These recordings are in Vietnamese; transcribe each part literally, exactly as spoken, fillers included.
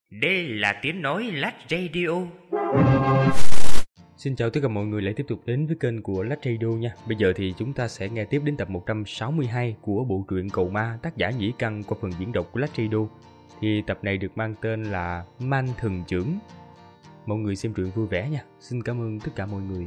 Đây là tiếng nói Lách Radio. Xin chào tất cả mọi người lại tiếp tục đến với kênh của Lách Radio nha. Bây giờ thì chúng ta sẽ nghe tiếp đến tập một trăm sáu mươi hai của bộ truyện Cầu Ma tác giả Nhĩ Căn qua phần diễn đọc của Lách Radio. Thì tập này được mang tên là Man Thần Trưởng. Mọi người xem truyện vui vẻ nha. Xin cảm ơn tất cả mọi người.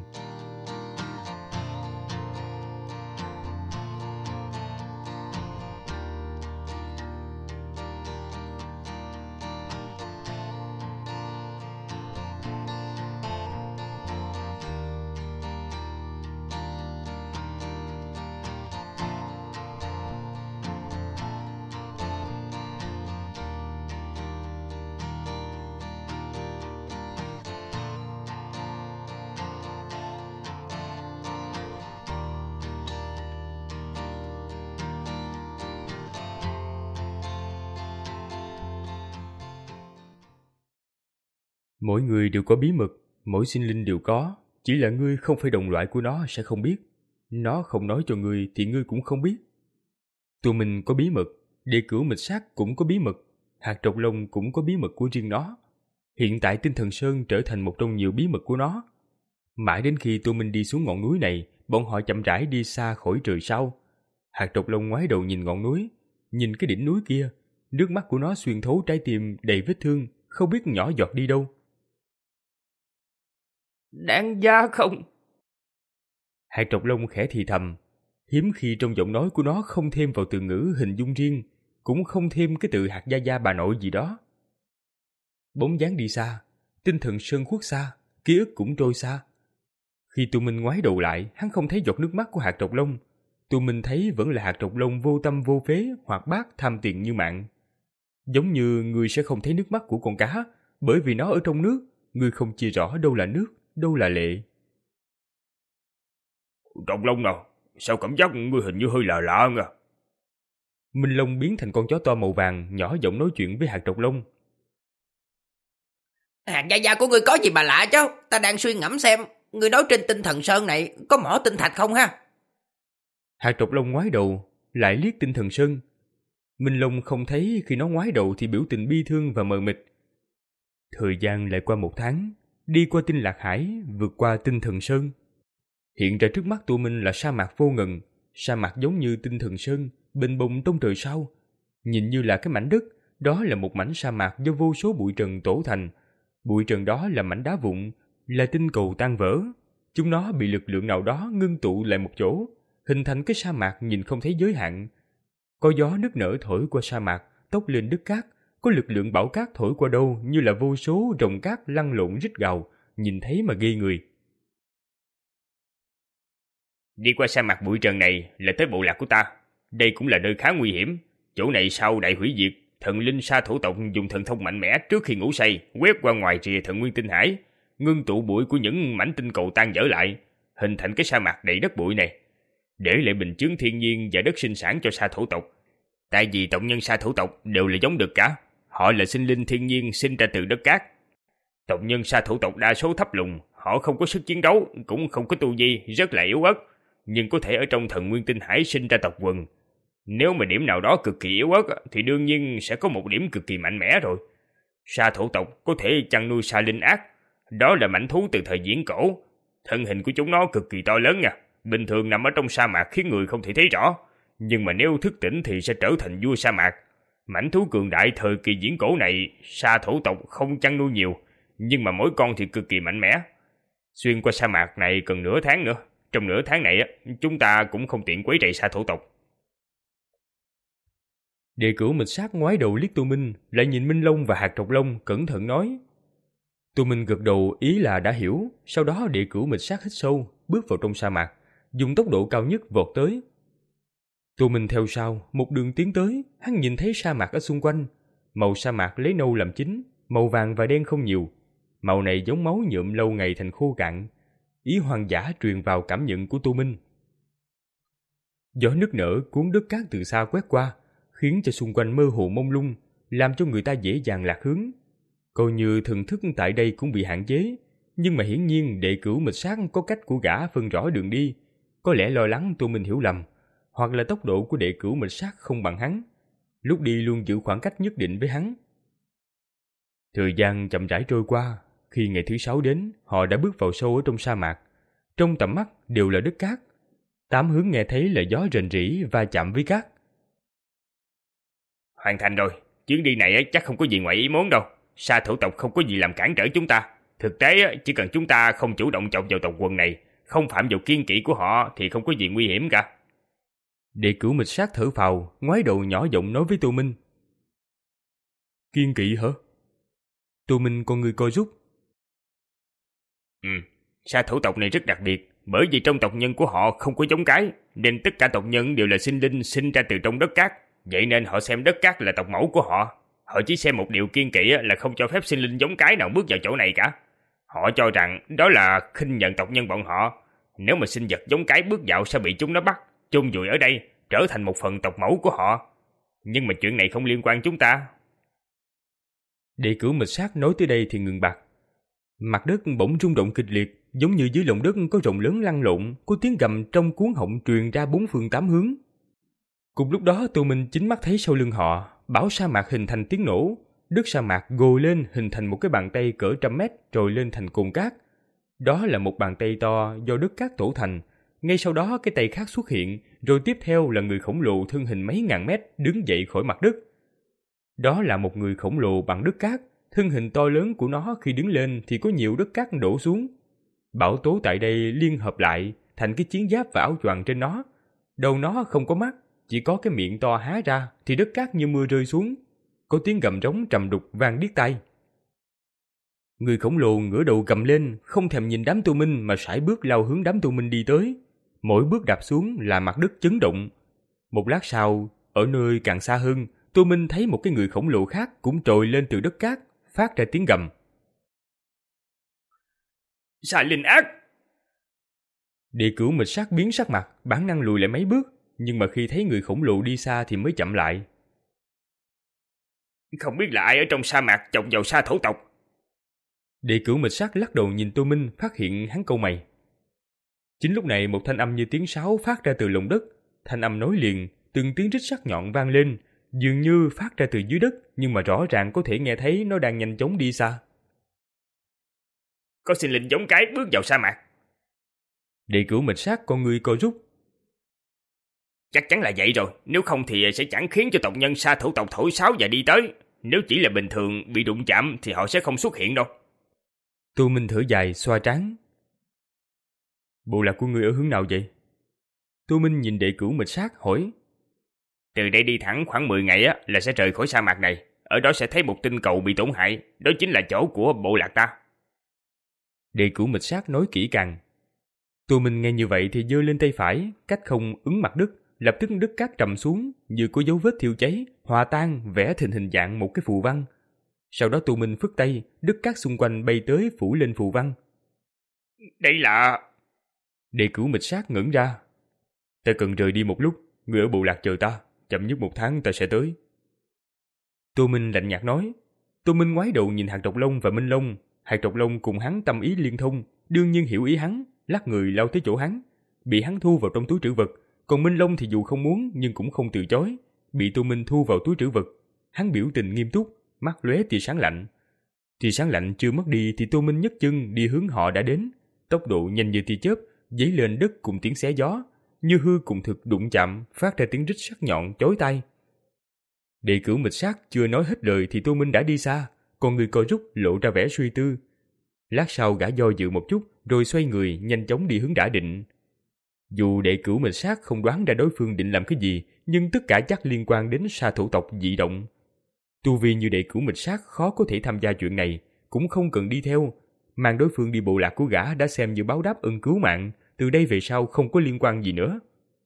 Mỗi người đều có bí mật, mỗi sinh linh đều có, chỉ là ngươi không phải đồng loại của nó sẽ không biết. Nó không nói cho ngươi thì ngươi cũng không biết. Tụi mình có bí mật, Đề Cửu Mịch Sát cũng có bí mật, Hạt Trọc Lông cũng có bí mật của riêng nó. Hiện tại Tinh Thần Sơn trở thành một trong nhiều bí mật của nó. Mãi đến khi tụi mình đi xuống ngọn núi này, bọn họ chậm rãi đi xa khỏi trời sao. Hạt Trọc Lông ngoái đầu nhìn ngọn núi, nhìn cái đỉnh núi kia, nước mắt của nó xuyên thấu trái tim đầy vết thương, không biết nhỏ giọt đi đâu. Đáng giá không? Hạt Trọc Lông khẽ thì thầm, hiếm khi trong giọng nói của nó không thêm vào từ ngữ hình dung riêng, cũng không thêm cái từ hạt gia gia bà nội gì đó. Bóng dáng đi xa, Tinh Thần Sơn khuất xa, ký ức cũng trôi xa. Khi tụi mình ngoái đầu lại, hắn không thấy giọt nước mắt của Hạt Trọc Lông. Tụi mình thấy vẫn là Hạt Trọc Lông vô tâm vô phế, hoạt bát tham tiền như mạng. Giống như người sẽ không thấy nước mắt của con cá, bởi vì nó ở trong nước, người không chia rõ đâu là nước, đâu là lệ. Trọc Lông nào, sao cảm giác ngươi hình như hơi lạ lạ nha. Minh Long biến thành con chó to màu vàng, nhỏ giọng nói chuyện với Hạt Trọc Lông. Hạt gia gia của ngươi có gì mà lạ chứ? Ta đang suy ngẫm xem, ngươi nói trên Tinh Thần Sơn này có mỏ tinh thạch không ha? Hạt Trọc Lông ngoái đầu, lại liếc Tinh Thần Sơn. Minh Long không thấy khi nó ngoái đầu thì biểu tình bi thương và mờ mịt. Thời gian lại qua một tháng, đi qua Tinh Lạc Hải, vượt qua Tinh Thần Sơn. Hiện ra trước mắt tụi mình là sa mạc vô ngần, sa mạc giống như Tinh Thần Sơn, bình bồng trong trời sao. Nhìn như là cái mảnh đất, đó là một mảnh sa mạc do vô số bụi trần tổ thành. Bụi trần đó là mảnh đá vụn, là tinh cầu tan vỡ. Chúng nó bị lực lượng nào đó ngưng tụ lại một chỗ, hình thành cái sa mạc nhìn không thấy giới hạn. Có gió nức nở thổi qua sa mạc, tốc lên đất cát, có lực lượng bão cát thổi qua đâu như là vô số rồng cát lăn lộn rít gào, nhìn thấy mà ghê người. Đi qua sa mạc bụi trần này là tới bộ lạc của ta. Đây cũng là nơi khá nguy hiểm. Chỗ này sau đại hủy diệt, thần linh sa thổ tộc dùng thần thông mạnh mẽ trước khi ngủ say, quét qua ngoài rìa thần nguyên tinh hải, ngưng tụ bụi của những mảnh tinh cầu tan dở lại, hình thành cái sa mạc đầy đất bụi này, để lại bình chướng thiên nhiên và đất sinh sản cho sa thổ tộc. Tại vì tộc nhân sa thổ tộc đều là giống đực cả, họ là sinh linh thiên nhiên sinh ra từ đất cát. Tộc nhân sa thổ tộc đa số thấp lùng, họ không có sức chiến đấu, cũng không có tu vi, rất là yếu ớt, nhưng có thể ở trong thần nguyên tinh hải sinh ra tộc quần. Nếu mà điểm nào đó cực kỳ yếu ớt thì đương nhiên sẽ có một điểm cực kỳ mạnh mẽ rồi. Sa thổ tộc có thể chăn nuôi sa linh ác, đó là mãnh thú từ thời viễn cổ. Thân hình của chúng nó cực kỳ to lớn nha, bình thường nằm ở trong sa mạc khiến người không thể thấy rõ, nhưng mà nếu thức tỉnh thì sẽ trở thành vua sa mạc. Mãnh thú cường đại thời kỳ viễn cổ này, sa thổ tộc không chăn nuôi nhiều, nhưng mà mỗi con thì cực kỳ mạnh mẽ. Xuyên qua sa mạc này cần nửa tháng nữa. Trong nửa tháng này chúng ta cũng không tiện quấy rầy sa thổ tộc. Đề Cửu Mịch Sát ngoái đầu liếc Tô Minh, lại nhìn Minh Long và Hạt Trọc Lông, cẩn thận nói. Tô Minh gật đầu ý là đã hiểu. Sau đó Đề Cửu Mịch Sát hít sâu, bước vào trong sa mạc, dùng tốc độ cao nhất vọt tới. Tô Minh theo sau, một đường tiến tới, hắn nhìn thấy sa mạc ở xung quanh. Màu sa mạc lấy nâu làm chính, màu vàng và đen không nhiều. Màu này giống máu nhuộm lâu ngày thành khô cạn. Ý hoang dã truyền vào cảm nhận của Tô Minh. Gió nức nở cuốn đất cát từ xa quét qua, khiến cho xung quanh mơ hồ mông lung, làm cho người ta dễ dàng lạc hướng. Coi như thần thức tại đây cũng bị hạn chế, nhưng mà hiển nhiên Đệ Cửu Mịch Sát có cách của gã phân rõ đường đi. Có lẽ lo lắng Tô Minh hiểu lầm, hoặc là tốc độ của Đệ Cửu Mịch Sát không bằng hắn. Lúc đi luôn giữ khoảng cách nhất định với hắn. Thời gian chậm rãi trôi qua, khi ngày thứ sáu đến, họ đã bước vào sâu ở trong sa mạc. Trong tầm mắt đều là đất cát. Tám hướng nghe thấy là gió rền rĩ va chạm với cát. Hoàn thành rồi, chuyến đi này chắc không có gì ngoài ý muốn đâu. Sa thổ tộc không có gì làm cản trở chúng ta. Thực tế chỉ cần chúng ta không chủ động chọc vào tộc quần này, không phạm vào kiên kỵ của họ thì không có gì nguy hiểm cả. Đệ cửu mịch sát thở phào, ngoái đầu nhỏ giọng nói với Tô Minh. Kiên kỵ hả? Tô Minh con người coi rút. Ừ, sa thổ tộc này rất đặc biệt, bởi vì trong tộc nhân của họ không có giống cái, nên tất cả tộc nhân đều là sinh linh sinh ra từ trong đất cát. Vậy nên họ xem đất cát là tộc mẫu của họ. Họ chỉ xem một điều kiên kỵ là không cho phép sinh linh giống cái nào bước vào chỗ này cả. Họ cho rằng đó là khinh nhận tộc nhân bọn họ. Nếu mà sinh vật giống cái bước vào sẽ bị chúng nó bắt, chôn vùi ở đây, trở thành một phần tộc mẫu của họ. Nhưng mà chuyện này không liên quan chúng ta. Đệ cửu mịch sát nói tới đây thì ngừng bặt. Mặt đất bỗng rung động kịch liệt, giống như dưới lòng đất có rồng lớn lăn lộn, có tiếng gầm trong cuống họng truyền ra bốn phương tám hướng. Cùng lúc đó Tô Minh chính mắt thấy sau lưng họ, bão sa mạc hình thành tiếng nổ, đất sa mạc gồ lên hình thành một cái bàn tay cỡ trăm mét rồi lên thành cồn cát. Đó là một bàn tay to do đất cát tổ thành. Ngay sau đó cái tay khác xuất hiện, rồi tiếp theo là người khổng lồ thân hình mấy ngàn mét đứng dậy khỏi mặt đất. Đó là một người khổng lồ bằng đất cát, thân hình to lớn của nó khi đứng lên thì có nhiều đất cát đổ xuống. Bão tố tại đây liên hợp lại thành cái chiến giáp và áo choàng trên nó. Đầu nó không có mắt, chỉ có cái miệng to há ra thì đất cát như mưa rơi xuống. Có tiếng gầm rống trầm đục vang điếc tai. Người khổng lồ ngửa đầu gầm lên, không thèm nhìn đám Tô Minh mà sải bước lao hướng đám Tô Minh đi tới. Mỗi bước đạp xuống là mặt đất chấn động. Một lát sau, ở nơi càng xa hơn, Tô Minh thấy một cái người khổng lồ khác cũng trồi lên từ đất cát, phát ra tiếng gầm. Sa linh ác! Địa cửu mịch sát biến sắc mặt, bản năng lùi lại mấy bước, nhưng mà khi thấy người khổng lồ đi xa thì mới chậm lại. Không biết là ai ở trong sa mạc chọc vào sa thổ tộc. Địa cửu mịch sát lắc đầu nhìn Tô Minh, phát hiện hắn cau mày. Chính lúc này một thanh âm như tiếng sáo phát ra từ lòng đất. Thanh âm nối liền, từng tiếng rít sắc nhọn vang lên, dường như phát ra từ dưới đất, nhưng mà rõ ràng có thể nghe thấy nó đang nhanh chóng đi xa. Có sinh linh giống cái bước vào sa mạc. Địa cửu mịch sát con người co rút. Chắc chắn là vậy rồi, nếu không thì sẽ chẳng khiến cho tộc nhân sa thổ tộc thổi sáo và đi tới. Nếu chỉ là bình thường bị đụng chạm thì họ sẽ không xuất hiện đâu. Tô Minh thở dài xoa trán. Bộ lạc của ngươi ở hướng nào vậy? Tô Minh nhìn đệ cửu mịch sát hỏi. Từ đây đi thẳng khoảng mười ngày á là sẽ rời khỏi sa mạc này. Ở đó sẽ thấy một tinh cầu bị tổn hại. Đó chính là chỗ của bộ lạc ta. Đệ cửu mịch sát nói kỹ càng. Tô Minh nghe như vậy thì giơ lên tay phải, cách không ứng mặt đất, lập tức đất cát trầm xuống, như có dấu vết thiêu cháy, hòa tan, vẽ thành hình dạng một cái phù văn. Sau đó Tô Minh phất tay, đất cát xung quanh bay tới phủ lên phù văn. Đây là... Đệ cửu mịch sát ngẩn ra. Ta cần rời đi một lúc, người ở bộ lạc chờ ta, chậm nhất một tháng ta sẽ tới. Tô Minh lạnh nhạt nói. Tô Minh ngoái đầu nhìn Hạt Độc Long và Minh Long. Hạt Độc Long cùng hắn tâm ý liên thông, đương nhiên hiểu ý hắn, lắc người lao tới chỗ hắn, bị hắn thu vào trong túi trữ vật. Còn Minh Long thì dù không muốn nhưng cũng không từ chối, bị Tô Minh thu vào túi trữ vật. Hắn biểu tình nghiêm túc, mắt lóe tia sáng lạnh. Tia sáng lạnh chưa mất đi thì Tô Minh nhấc chân đi hướng họ đã đến, tốc độ nhanh như tia chớp, dấy lên đất cùng tiếng xé gió, như hư cùng thực đụng chạm, phát ra tiếng rít sắc nhọn chói tai. Đệ cửu mịch sát chưa nói hết lời thì Tô Minh đã đi xa, còn người co rút lộ ra vẻ suy tư. Lát sau gã do dự một chút, rồi xoay người nhanh chóng đi hướng Đả Định. Dù đệ cửu mịch sát không đoán ra đối phương định làm cái gì, nhưng tất cả chắc liên quan đến sa thổ tộc dị động. Tu vi như đệ cửu mịch sát khó có thể tham gia chuyện này, cũng không cần đi theo. Mang đối phương đi bộ lạc của gã đã xem như báo đáp ơn cứu mạng, từ đây về sau không có liên quan gì nữa.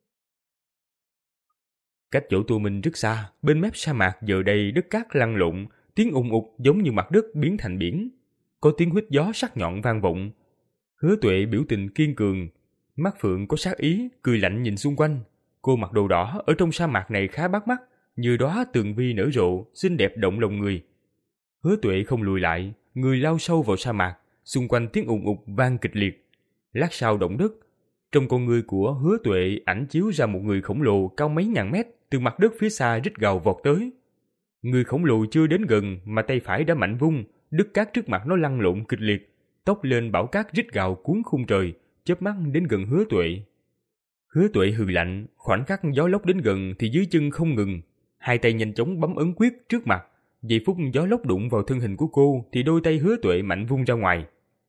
Cách chỗ Tô Minh rất xa, bên mép sa mạc giờ đây đất cát lăn lộn, tiếng ùng ục giống như mặt đất biến thành biển. Có tiếng huýt gió sắc nhọn vang vọng. Hứa Tuệ biểu tình kiên cường, mắt phượng có sát ý, cười lạnh nhìn xung quanh. Cô mặc đồ đỏ ở trong sa mạc này khá bắt mắt, như đóa tường vi nở rộ, xinh đẹp động lòng người. Hứa Tuệ không lùi lại, người lao sâu vào sa mạc, xung quanh tiếng ùng ục vang kịch liệt. Lát sau động đất, trong con người của Hứa Tuệ ảnh chiếu ra một người khổng lồ cao mấy ngàn mét từ mặt đất phía xa rít gào vọt tới. Người khổng lồ chưa đến gần mà tay phải đã mạnh vung, đất cát trước mặt nó lăn lộn kịch liệt, tốc lên bão cát rít gào cuốn khung trời, chớp mắt đến gần Hứa Tuệ. Hứa Tuệ hừ lạnh, khoảnh khắc gió lốc đến gần thì dưới chân không ngừng, hai tay nhanh chóng bấm ấn quyết trước mặt. Giây phút gió lốc đụng vào thân hình của cô thì đôi tay Hứa Tuệ mạnh vung ra ngoài.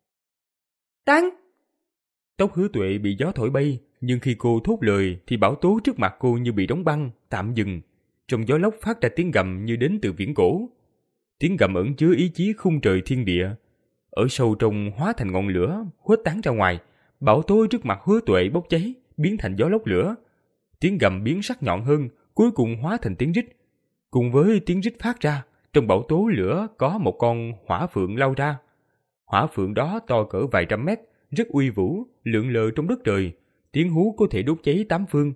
Tăng! Tóc Hứa Tuệ bị gió thổi bay, nhưng khi cô thốt lời thì bão tố trước mặt cô như bị đóng băng, tạm dừng. Trong gió lốc phát ra tiếng gầm như đến từ viễn cổ. Tiếng gầm ẩn chứa ý chí khung trời thiên địa. Ở sâu trong hóa thành ngọn lửa, khuếch tán ra ngoài. Bão tố trước mặt Hứa Tuệ bốc cháy, biến thành gió lốc lửa. Tiếng gầm biến sắc nhọn hơn, cuối cùng hóa thành tiếng rít. Cùng với tiếng rít phát ra, trong bão tố lửa có một con hỏa phượng lao ra. Hỏa phượng đó to cỡ vài trăm mét, rất uy vũ, lượn lờ trong đất trời. Tiếng hú có thể đốt cháy tám phương.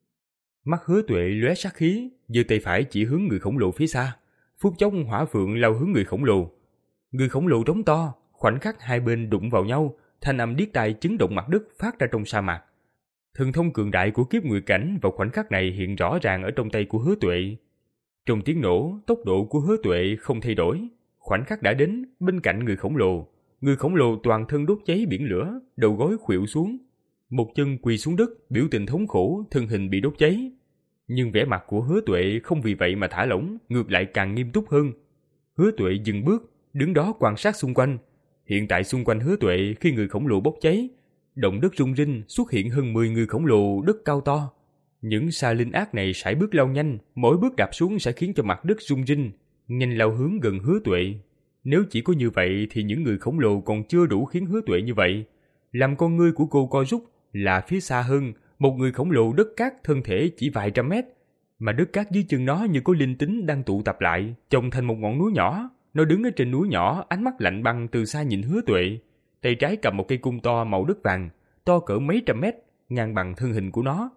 Mắt Hứa Tuệ lóe sát khí, giơ tay phải chỉ hướng người khổng lồ phía xa. Phút chốc hỏa phượng lao hướng người khổng lồ. Người khổng lồ trống to, khoảnh khắc hai bên đụng vào nhau, thanh âm điếc tai chấn động mặt đất phát ra trong sa mạc. Thần thông cường đại của kiếp nguyệt cảnh vào khoảnh khắc này hiện rõ ràng ở trong tay của Hứa Tuệ. Trong tiếng nổ, tốc độ của Hứa Tuệ không thay đổi. Khoảnh khắc đã đến, bên cạnh người khổng lồ. Người khổng lồ toàn thân đốt cháy biển lửa, đầu gối khuỵu xuống. Một chân quỳ xuống đất, biểu tình thống khổ, thân hình bị đốt cháy. Nhưng vẻ mặt của Hứa Tuệ không vì vậy mà thả lỏng, ngược lại càng nghiêm túc hơn. Hứa Tuệ dừng bước, đứng đó quan sát xung quanh. Hiện tại xung quanh Hứa Tuệ khi người khổng lồ bốc cháy, động đất rung rinh, xuất hiện hơn mười người khổng lồ đất cao to. Những sa linh ác này sải bước lao nhanh, mỗi bước đạp xuống sẽ khiến cho mặt đất rung rinh, nhanh lao hướng gần Hứa Tuệ. Nếu chỉ có như vậy thì những người khổng lồ còn chưa đủ khiến Hứa Tuệ như vậy. Làm con ngươi của cô co rút là phía xa hơn, một người khổng lồ đất cát thân thể chỉ vài trăm mét, mà đất cát dưới chân nó như có linh tính đang tụ tập lại, chồng thành một ngọn núi nhỏ. Nó đứng ở trên núi nhỏ, ánh mắt lạnh băng từ xa nhìn Hứa Tuệ. Tay trái cầm một cây cung to màu đất vàng, to cỡ mấy trăm mét, ngang bằng thân hình của nó.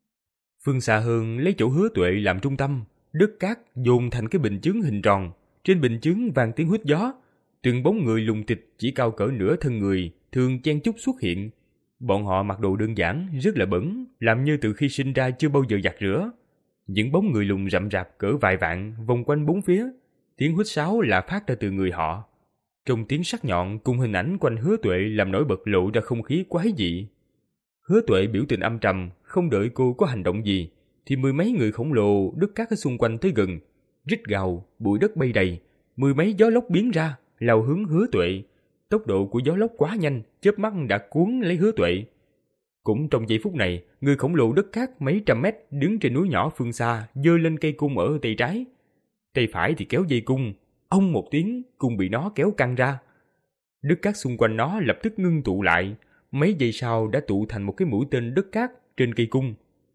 Phương xa hơn lấy chỗ Hứa Tuệ làm trung tâm, đất cát dồn thành cái bình chướng hình tròn. Trên bình chướng vang tiếng huýt gió, từng bóng người lùng tịch chỉ cao cỡ nửa thân người, thường chen chúc xuất hiện. Bọn họ mặc đồ đơn giản, rất là bẩn, làm như từ khi sinh ra chưa bao giờ giặt rửa. Những bóng người lùng rậm rạp cỡ vài vạn vòng quanh bốn phía, tiếng huýt sáo là phát ra từ người họ. Trong tiếng sắc nhọn cùng hình ảnh quanh Hứa Tuệ làm nổi bật lộ ra không khí quái dị. Hứa Tuệ biểu tình âm trầm, không đợi cô có hành động gì, thì mười mấy người khổng lồ đất cát ở xung quanh tới gần, rít gào, bụi đất bay đầy, mười mấy gió lốc biến ra, lao hướng Hứa Tuệ. Tốc độ của gió lốc quá nhanh, chớp mắt đã cuốn lấy Hứa Tuệ. Cũng trong giây phút này, người khổng lồ đất cát mấy trăm mét đứng trên núi nhỏ phương xa, giơ lên cây cung ở tay trái. Tay phải thì kéo dây cung, ông một tiếng, cung bị nó kéo căng ra. Đất cát xung quanh nó lập tức ngưng tụ lại, mấy giây sau đã tụ thành một cái mũi tên đất cát trên cây cung.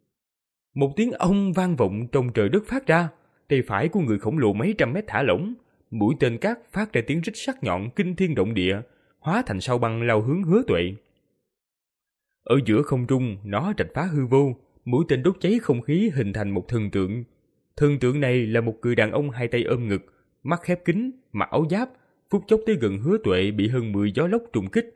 Một tiếng ông vang vọng trong trời đất phát ra, tay phải của người khổng lồ mấy trăm mét thả lỏng, mũi tên cát phát ra tiếng rít sắc nhọn kinh thiên động địa, hóa thành sao băng lao hướng Hứa Tuệ. Ở giữa không trung, nó rạch phá hư vô, mũi tên đốt cháy không khí hình thành một thần tượng. Thần tượng này là một người đàn ông hai tay ôm ngực, mắt khép kín, mặc áo giáp, phút chốc tới gần Hứa Tuệ bị hơn mười gió lốc trùng kích.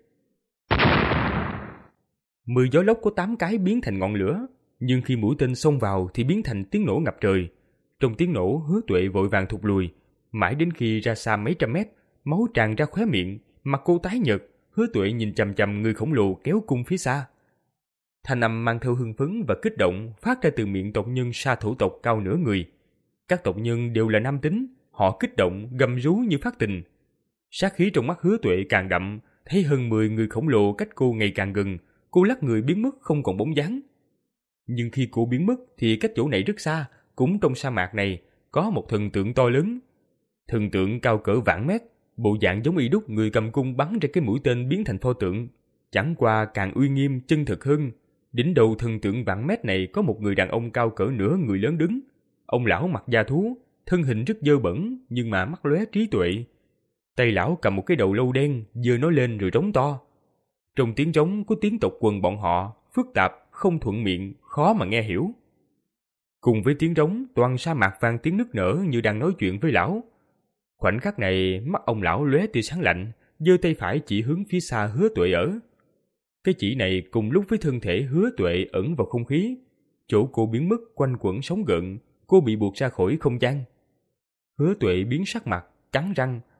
Mười gió lốc có tám cái biến thành ngọn lửa, nhưng khi mũi tên xông vào thì biến thành tiếng nổ ngập trời. Trong tiếng nổ, Hứa Tuệ vội vàng thụt lùi, mãi đến khi ra xa mấy trăm mét, máu tràn ra khóe miệng, mặt cô tái nhợt. Hứa Tuệ nhìn chằm chằm người khổng lồ kéo cung phía xa. Thanh âm mang theo hưng phấn và kích động phát ra từ miệng tộc nhân sa thổ tộc cao nửa người. Các tộc nhân đều là nam tính, họ kích động, gầm rú như phát tình. Sát khí trong mắt Hứa Tuệ càng đậm, thấy hơn mười người khổng lồ cách cô ngày càng gần, cô lắc người biến mất không còn bóng dáng. Nhưng khi cô biến mất thì cách chỗ này rất xa, cũng trong sa mạc này có một thần tượng to lớn. Thần tượng cao cỡ vạn mét, bộ dạng giống y đúc người cầm cung bắn ra cái mũi tên biến thành pho tượng, chẳng qua càng uy nghiêm chân thực hơn. Đỉnh đầu thần tượng vạn mét này có một người đàn ông cao cỡ nửa người lớn đứng. Ông lão mặc da thú, thân hình rất dơ bẩn nhưng mà mắt lóe trí tuệ. Tay lão cầm một cái đầu lâu đen, giơ nó lên rồi rống to. Trong tiếng rống có tiếng tộc quần bọn họ, phức tạp, không thuận miệng, khó mà nghe hiểu. Cùng với tiếng rống, toàn sa mạc vang tiếng nức nở như đang nói chuyện với lão. Khoảnh khắc này, mắt ông lão lóe tia sáng lạnh, giơ tay phải chỉ hướng phía xa Hứa Tuệ ở. Cái chỉ này cùng lúc với thân thể Hứa Tuệ ẩn vào không khí. Chỗ cô biến mất quanh quẩn sóng gợn, cô bị buộc ra khỏi không gian. Hứa Tuệ biến sắc mặt, cắn răng,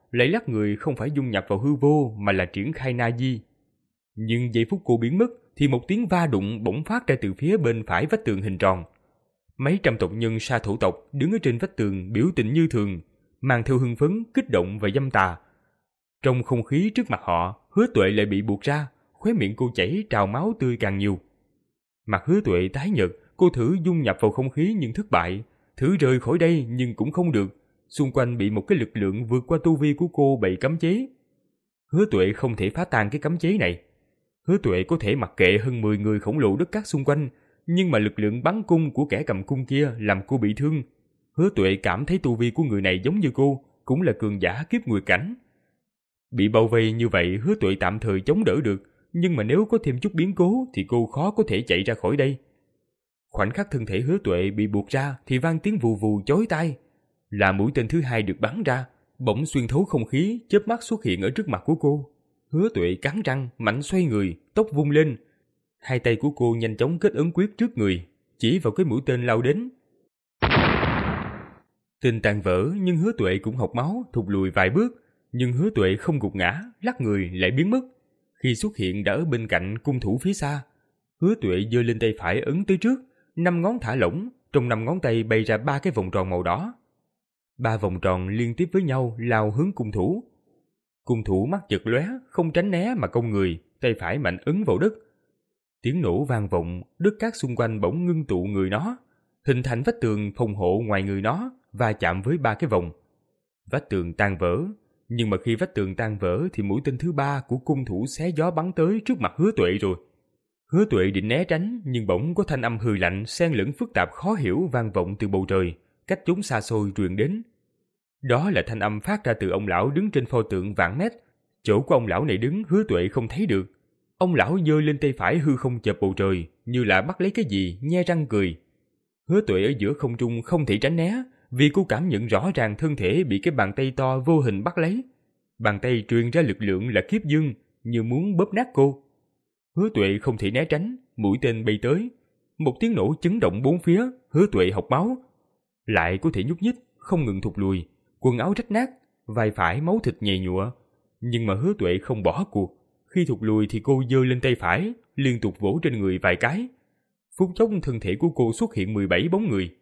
lại lắc người không phải dung nhập vào hư vô mà là triển khai na di. Nhưng giây phút cô biến mất thì một tiếng va đụng bỗng phát ra từ phía bên phải vách tường hình tròn. Mấy trăm tộc nhân sa thổ tộc đứng ở trên vách tường biểu tình như thường, mang theo hưng phấn, kích động và dâm tà. Trong không khí trước mặt họ, Hứa Tuệ lại bị buộc ra, khóe miệng cô chảy trào máu tươi càng nhiều. Mặt Hứa Tuệ tái nhợt, cô thử dung nhập vào không khí nhưng thất bại, thử rời khỏi đây nhưng cũng không được. Xung quanh bị một cái lực lượng vượt qua tu vi của cô bày cấm chế. Hứa Tuệ không thể phá tan cái cấm chế này. Hứa Tuệ có thể mặc kệ hơn mười người khổng lồ đất cát xung quanh, nhưng mà lực lượng bắn cung của kẻ cầm cung kia làm cô bị thương. Hứa Tuệ cảm thấy tu vi của người này giống như cô, cũng là cường giả kiếp người cảnh. Bị bao vây như vậy, Hứa Tuệ tạm thời chống đỡ được, nhưng mà nếu có thêm chút biến cố thì cô khó có thể chạy ra khỏi đây. Khoảnh khắc thân thể Hứa Tuệ bị buộc ra thì vang tiếng vù vù chói tai. Là mũi tên thứ hai được bắn ra, bỗng xuyên thấu không khí, chớp mắt xuất hiện ở trước mặt của cô. Hứa Tuệ cắn răng, mạnh xoay người, tóc vung lên. Hai tay của cô nhanh chóng kết ấn quyết trước người, chỉ vào cái mũi tên lao đến. Tên tàn vỡ, nhưng Hứa Tuệ cũng hộc máu, thụt lùi vài bước, nhưng Hứa Tuệ không gục ngã, lắc người lại biến mất. Khi xuất hiện đã ở bên cạnh cung thủ phía xa. Hứa Tuệ giơ lên tay phải ấn tới trước, năm ngón thả lỏng, trong năm ngón tay bay ra ba cái vòng tròn màu đỏ. Ba vòng tròn liên tiếp với nhau lao hướng cung thủ. Cung thủ mắt chợt lóe, không tránh né mà công người, tay phải mạnh ấn vào đất. Tiếng nổ vang vọng, đất cát xung quanh bỗng ngưng tụ người nó, hình thành vách tường phòng hộ ngoài người nó và chạm với ba cái vòng. Vách tường tan vỡ, nhưng mà khi vách tường tan vỡ thì mũi tên thứ ba của cung thủ xé gió bắn tới trước mặt Hứa Tuệ rồi. Hứa Tuệ định né tránh, nhưng bỗng có thanh âm hừ lạnh xen lẫn phức tạp khó hiểu vang vọng từ bầu trời, cách chúng xa xôi truyền đến. Đó là thanh âm phát ra từ ông lão đứng trên pho tượng vạn mét. Chỗ của ông lão này đứng Hứa Tuệ không thấy được. Ông lão giơ lên tay phải hư không chợp bầu trời, như là bắt lấy cái gì, nhe răng cười. Hứa Tuệ ở giữa không trung không thể tránh né, vì cô cảm nhận rõ ràng thân thể bị cái bàn tay to vô hình bắt lấy. Bàn tay truyền ra lực lượng là kiếp dương, như muốn bóp nát cô. Hứa Tuệ không thể né tránh, mũi tên bay tới. Một tiếng nổ chấn động bốn phía, Hứa Tuệ hộc máu. Lại có thể nhúc nhích, không ngừng thụt lùi, quần áo rách nát, vai phải máu thịt nhầy nhụa. Nhưng mà Hứa Tuệ không bỏ cuộc. Khi thụt lùi thì cô giơ lên tay phải, liên tục vỗ trên người vài cái. Phút chốc thân thể của cô xuất hiện mười bảy bóng người.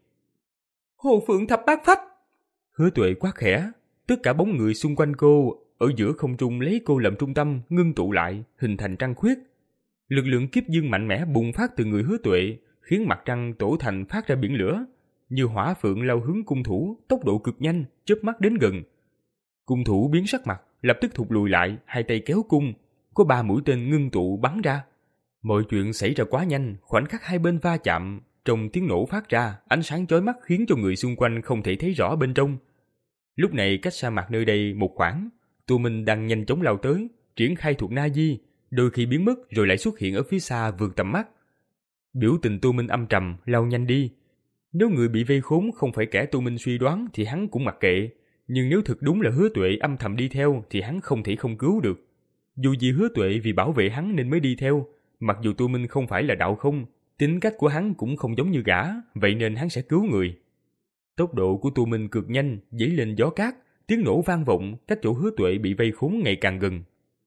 Hồ Phượng Thập Bát Phách! Hứa Tuệ quát khẽ, tất cả bóng người xung quanh cô ở giữa không trung lấy cô làm trung tâm ngưng tụ lại, hình thành trăng khuyết. Lực lượng kiếp dương mạnh mẽ bùng phát từ người Hứa Tuệ, khiến mặt trăng tổ thành phát ra biển lửa, như hỏa phượng lao hướng cung thủ, tốc độ cực nhanh, chớp mắt đến gần. Cung thủ biến sắc mặt, lập tức thụt lùi lại, hai tay kéo cung, có ba mũi tên ngưng tụ bắn ra. Mọi chuyện xảy ra quá nhanh, khoảnh khắc hai bên va chạm, trong tiếng nổ phát ra, ánh sáng chói mắt khiến cho người xung quanh không thể thấy rõ bên trong. Lúc này cách sa mạc nơi đây một khoảng, Tô Minh đang nhanh chóng lao tới, triển khai thuật na di, đôi khi biến mất rồi lại xuất hiện ở phía xa vượt tầm mắt. Biểu tình Tô Minh âm trầm, lao nhanh đi. Nếu người bị vây khốn không phải kẻ Tô Minh suy đoán thì hắn cũng mặc kệ, nhưng nếu thực đúng là Hứa Tuệ âm thầm đi theo thì hắn không thể không cứu được. Dù gì Hứa Tuệ vì bảo vệ hắn nên mới đi theo, mặc dù Tô Minh không phải là đạo không, tính cách của hắn cũng không giống như gã, vậy nên hắn sẽ cứu người. Tốc độ của Tô Minh cực nhanh, dấy lên gió cát, tiếng nổ vang vọng, cách chỗ Hứa Tuệ bị vây khốn ngày càng gần.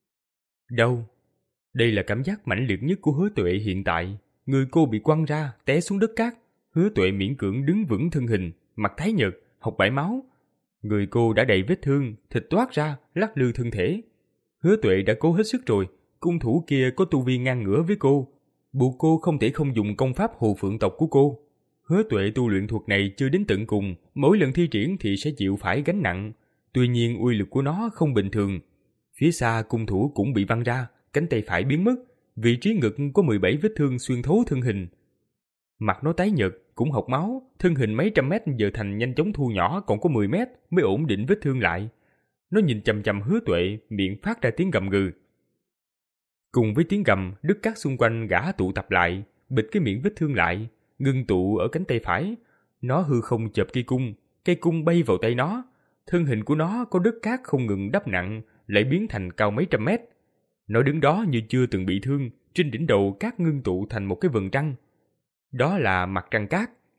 Đau. Đây là cảm giác mãnh liệt nhất của Hứa Tuệ hiện tại. Người cô bị quăng ra, té xuống đất cát. Hứa Tuệ miễn cưỡng đứng vững thân hình, mặt tái nhợt, hộc bãi máu. Người cô đã đầy vết thương, thịt toát ra, lắc lư thân thể. Hứa Tuệ đã cố hết sức rồi, cung thủ kia có tu vi ngang ngửa với cô, buộc cô không thể không dùng công pháp Hồ Phượng tộc của cô. Hứa Tuệ tu luyện thuật này chưa đến tận cùng, mỗi lần thi triển thì sẽ chịu phải gánh nặng. Tuy nhiên uy lực của nó không bình thường. Phía xa cung thủ cũng bị văng ra, cánh tay phải biến mất, vị trí ngực có mười bảy vết thương xuyên thấu thân hình. Mặt nó tái nhợt, cũng hộc máu, thân hình mấy trăm mét giờ thành nhanh chóng thu nhỏ còn có mười mét mới ổn định vết thương lại. Nó nhìn chằm chằm Hứa Tuệ, miệng phát ra tiếng gầm gừ. Cùng với tiếng gầm, đất cát xung quanh gã tụ tập lại, bịt cái miệng vết thương lại, ngưng tụ ở cánh tay phải. Nó hư không chộp cây cung, cây cung bay vào tay nó. Thân hình của nó có đất cát không ngừng đắp nặng, lại biến thành cao mấy trăm mét. Nó đứng đó như chưa từng bị thương, trên đỉnh đầu cát ngưng tụ thành một cái vầng trăng. Đó là mặt trăng cát.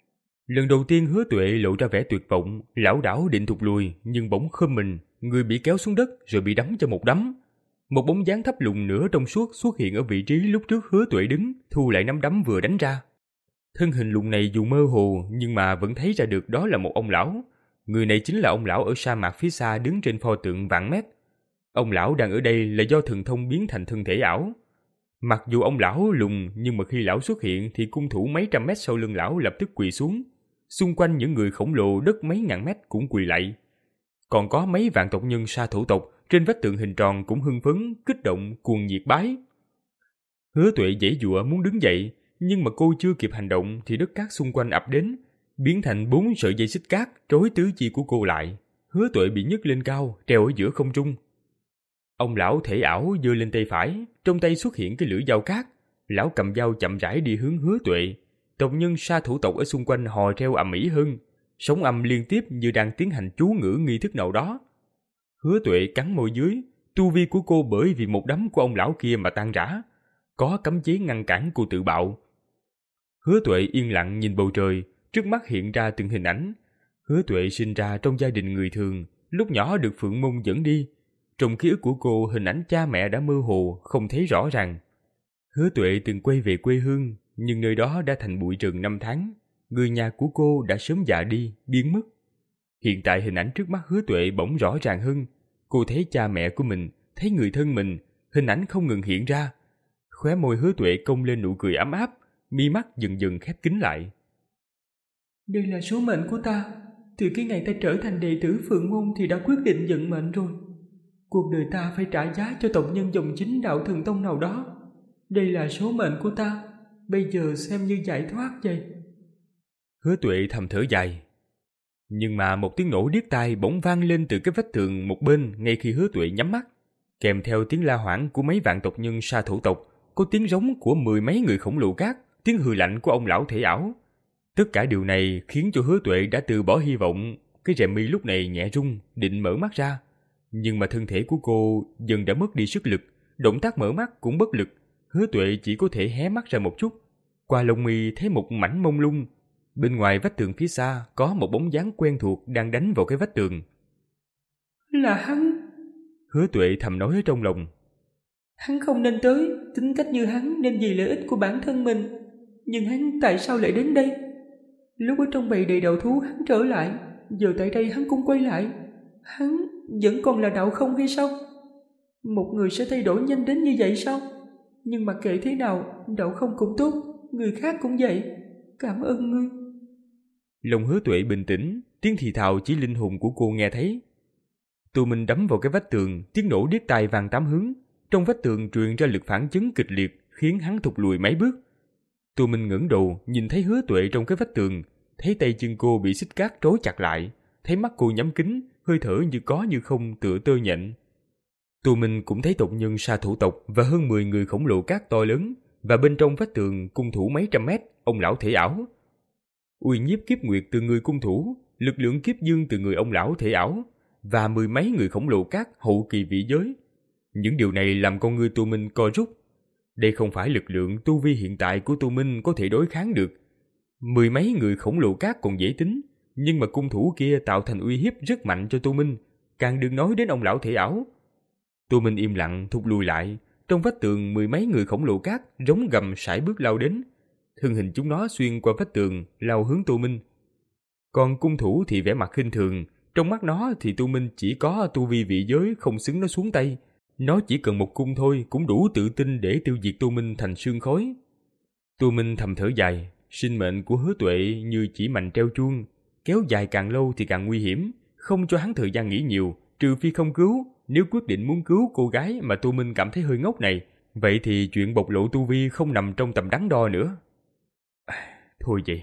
Lần đầu tiên Hứa Tuệ lộ ra vẻ tuyệt vọng, lảo đảo định thụt lùi, nhưng bỗng khom mình, người bị kéo xuống đất rồi bị đấm cho một đấm. Một bóng dáng thấp lùn nửa trong suốt xuất hiện ở vị trí lúc trước Hứa Tuệ đứng, thu lại nắm đấm vừa đánh ra. Thân hình lùn này dù mơ hồ nhưng mà vẫn thấy ra được đó là một ông lão. Người này chính là ông lão ở sa mạc phía xa đứng trên pho tượng vạn mét. Ông lão đang ở đây là do thần thông biến thành thân thể ảo. Mặc dù ông lão lùn nhưng mà khi lão xuất hiện thì cung thủ mấy trăm mét sau lưng lão lập tức quỳ xuống. Xung quanh những người khổng lồ đất mấy ngàn mét cũng quỳ lạy. Còn có mấy vạn tộc nhân sa thủ tộc trên vách tượng hình tròn cũng hưng phấn, kích động, cuồng nhiệt bái. Hứa Tuệ giãy giụa muốn đứng dậy, nhưng mà cô chưa kịp hành động thì đất cát xung quanh ập đến, biến thành bốn sợi dây xích cát trói tứ chi của cô lại. Hứa Tuệ bị nhấc lên cao, treo ở giữa không trung. Ông lão thể ảo giơ lên tay phải, trong tay xuất hiện cái lưỡi dao cát. Lão cầm dao chậm rãi đi hướng Hứa Tuệ. Tộc nhân sa thủ tộc ở xung quanh hò reo ầm ĩ hơn, sóng âm liên tiếp như đang tiến hành chú ngữ nghi thức nào đó. Hứa Tuệ cắn môi dưới, tu vi của cô bởi vì một đấm của ông lão kia mà tan rã. Có cấm chế ngăn cản cô tự bạo. Hứa Tuệ yên lặng nhìn bầu trời, trước mắt hiện ra từng hình ảnh. Hứa Tuệ sinh ra trong gia đình người thường, lúc nhỏ được Phượng Môn dẫn đi. Trong ký ức của cô, hình ảnh cha mẹ đã mơ hồ, không thấy rõ ràng. Hứa Tuệ từng quay về quê hương, nhưng nơi đó đã thành bụi rừng năm tháng. Người nhà của cô đã sớm già đi, biến mất. Hiện tại hình ảnh trước mắt Hứa Tuệ bỗng rõ ràng hơn. Cô thấy cha mẹ của mình, thấy người thân mình, hình ảnh không ngừng hiện ra. Khóe môi Hứa Tuệ cong lên nụ cười ấm áp, mi mắt dần dần khép kín lại. Đây là số mệnh của ta. Từ cái ngày ta trở thành đệ tử Phượng Môn thì đã quyết định vận mệnh rồi. Cuộc đời ta phải trả giá cho tộc nhân dòng chính đạo thần tông nào đó. Đây là số mệnh của ta. Bây giờ xem như giải thoát vậy. Hứa Tuệ thầm thở dài. Nhưng mà một tiếng nổ điếc tai bỗng vang lên từ cái vách tường một bên ngay khi Hứa Tuệ nhắm mắt. Kèm theo tiếng la hoảng của mấy vạn tộc nhân sa thủ tộc, có tiếng rống của mười mấy người khổng lồ cát, tiếng hừ lạnh của ông lão thể ảo. Tất cả điều này khiến cho Hứa Tuệ đã từ bỏ hy vọng. Cái rèm mi lúc này nhẹ rung, định mở mắt ra. Nhưng mà thân thể của cô dần đã mất đi sức lực, động tác mở mắt cũng bất lực. Hứa Tuệ chỉ có thể hé mắt ra một chút. Qua lông mi thấy một mảnh mông lung. Bên ngoài vách tường phía xa có một bóng dáng quen thuộc đang đánh vào cái vách tường. Là hắn. Hứa Tuệ thầm nói ở trong lòng. Hắn không nên tới, tính cách như hắn nên vì lợi ích của bản thân mình. Nhưng hắn tại sao lại đến đây? Lúc ở trong bầy đầy đạo thú hắn trở lại, giờ tại đây hắn cũng quay lại. Hắn vẫn còn là đạo không hay sao? Một người sẽ thay đổi nhanh đến như vậy sao? Nhưng mà kệ thế nào, đạo không cũng tốt, người khác cũng vậy. Cảm ơn ngươi. Lòng Hứa Tuệ bình tĩnh, tiếng thì thào chỉ linh hồn của cô nghe thấy. Tụi mình đấm vào cái vách tường, tiếng nổ điếc tai vang tám hướng. Trong vách tường truyền ra lực phản chấn kịch liệt, khiến hắn thụt lùi mấy bước. Tụi mình ngẩng đầu, nhìn thấy Hứa Tuệ trong cái vách tường, thấy tay chân cô bị xích cát trói chặt lại, thấy mắt cô nhắm kín, hơi thở như có như không tựa tơ nhện. Tụi mình cũng thấy tộc nhân sa thủ tộc và hơn mười người khổng lồ cát to lớn, và bên trong vách tường cung thủ mấy trăm mét, ông lão thể ảo. Uy nhiếp kiếp nguyệt từ người cung thủ, lực lượng kiếp dương từ người ông lão thể ảo, và mười mấy người khổng lồ cát hậu kỳ vị giới. Những điều này làm con người tụi mình co rút. Đây không phải lực lượng tu vi hiện tại của tụi mình có thể đối kháng được. Mười mấy người khổng lồ cát còn dễ tính, nhưng mà cung thủ kia tạo thành uy hiếp rất mạnh cho tụi mình, càng đừng nói đến ông lão thể ảo. Tụi mình im lặng thụt lùi lại, trong vách tường mười mấy người khổng lồ cát rống gầm sải bước lao đến. Thân hình chúng nó xuyên qua vách tường, lao hướng tụi mình. Còn cung thủ thì vẻ mặt khinh thường, trong mắt nó thì tụi mình chỉ có tu vi vị giới không xứng nó xuống tay. Nó chỉ cần một cung thôi cũng đủ tự tin để tiêu diệt Tu Minh thành sương khói. Tu Minh thầm thở dài, sinh mệnh của Hứa Tuệ như chỉ mành treo chuông, kéo dài càng lâu thì càng nguy hiểm, không cho hắn thời gian nghĩ nhiều, trừ phi không cứu. Nếu quyết định muốn cứu cô gái mà Tu Minh cảm thấy hơi ngốc này, vậy thì chuyện bộc lộ tu vi không nằm trong tầm đắn đo nữa. Thôi vậy.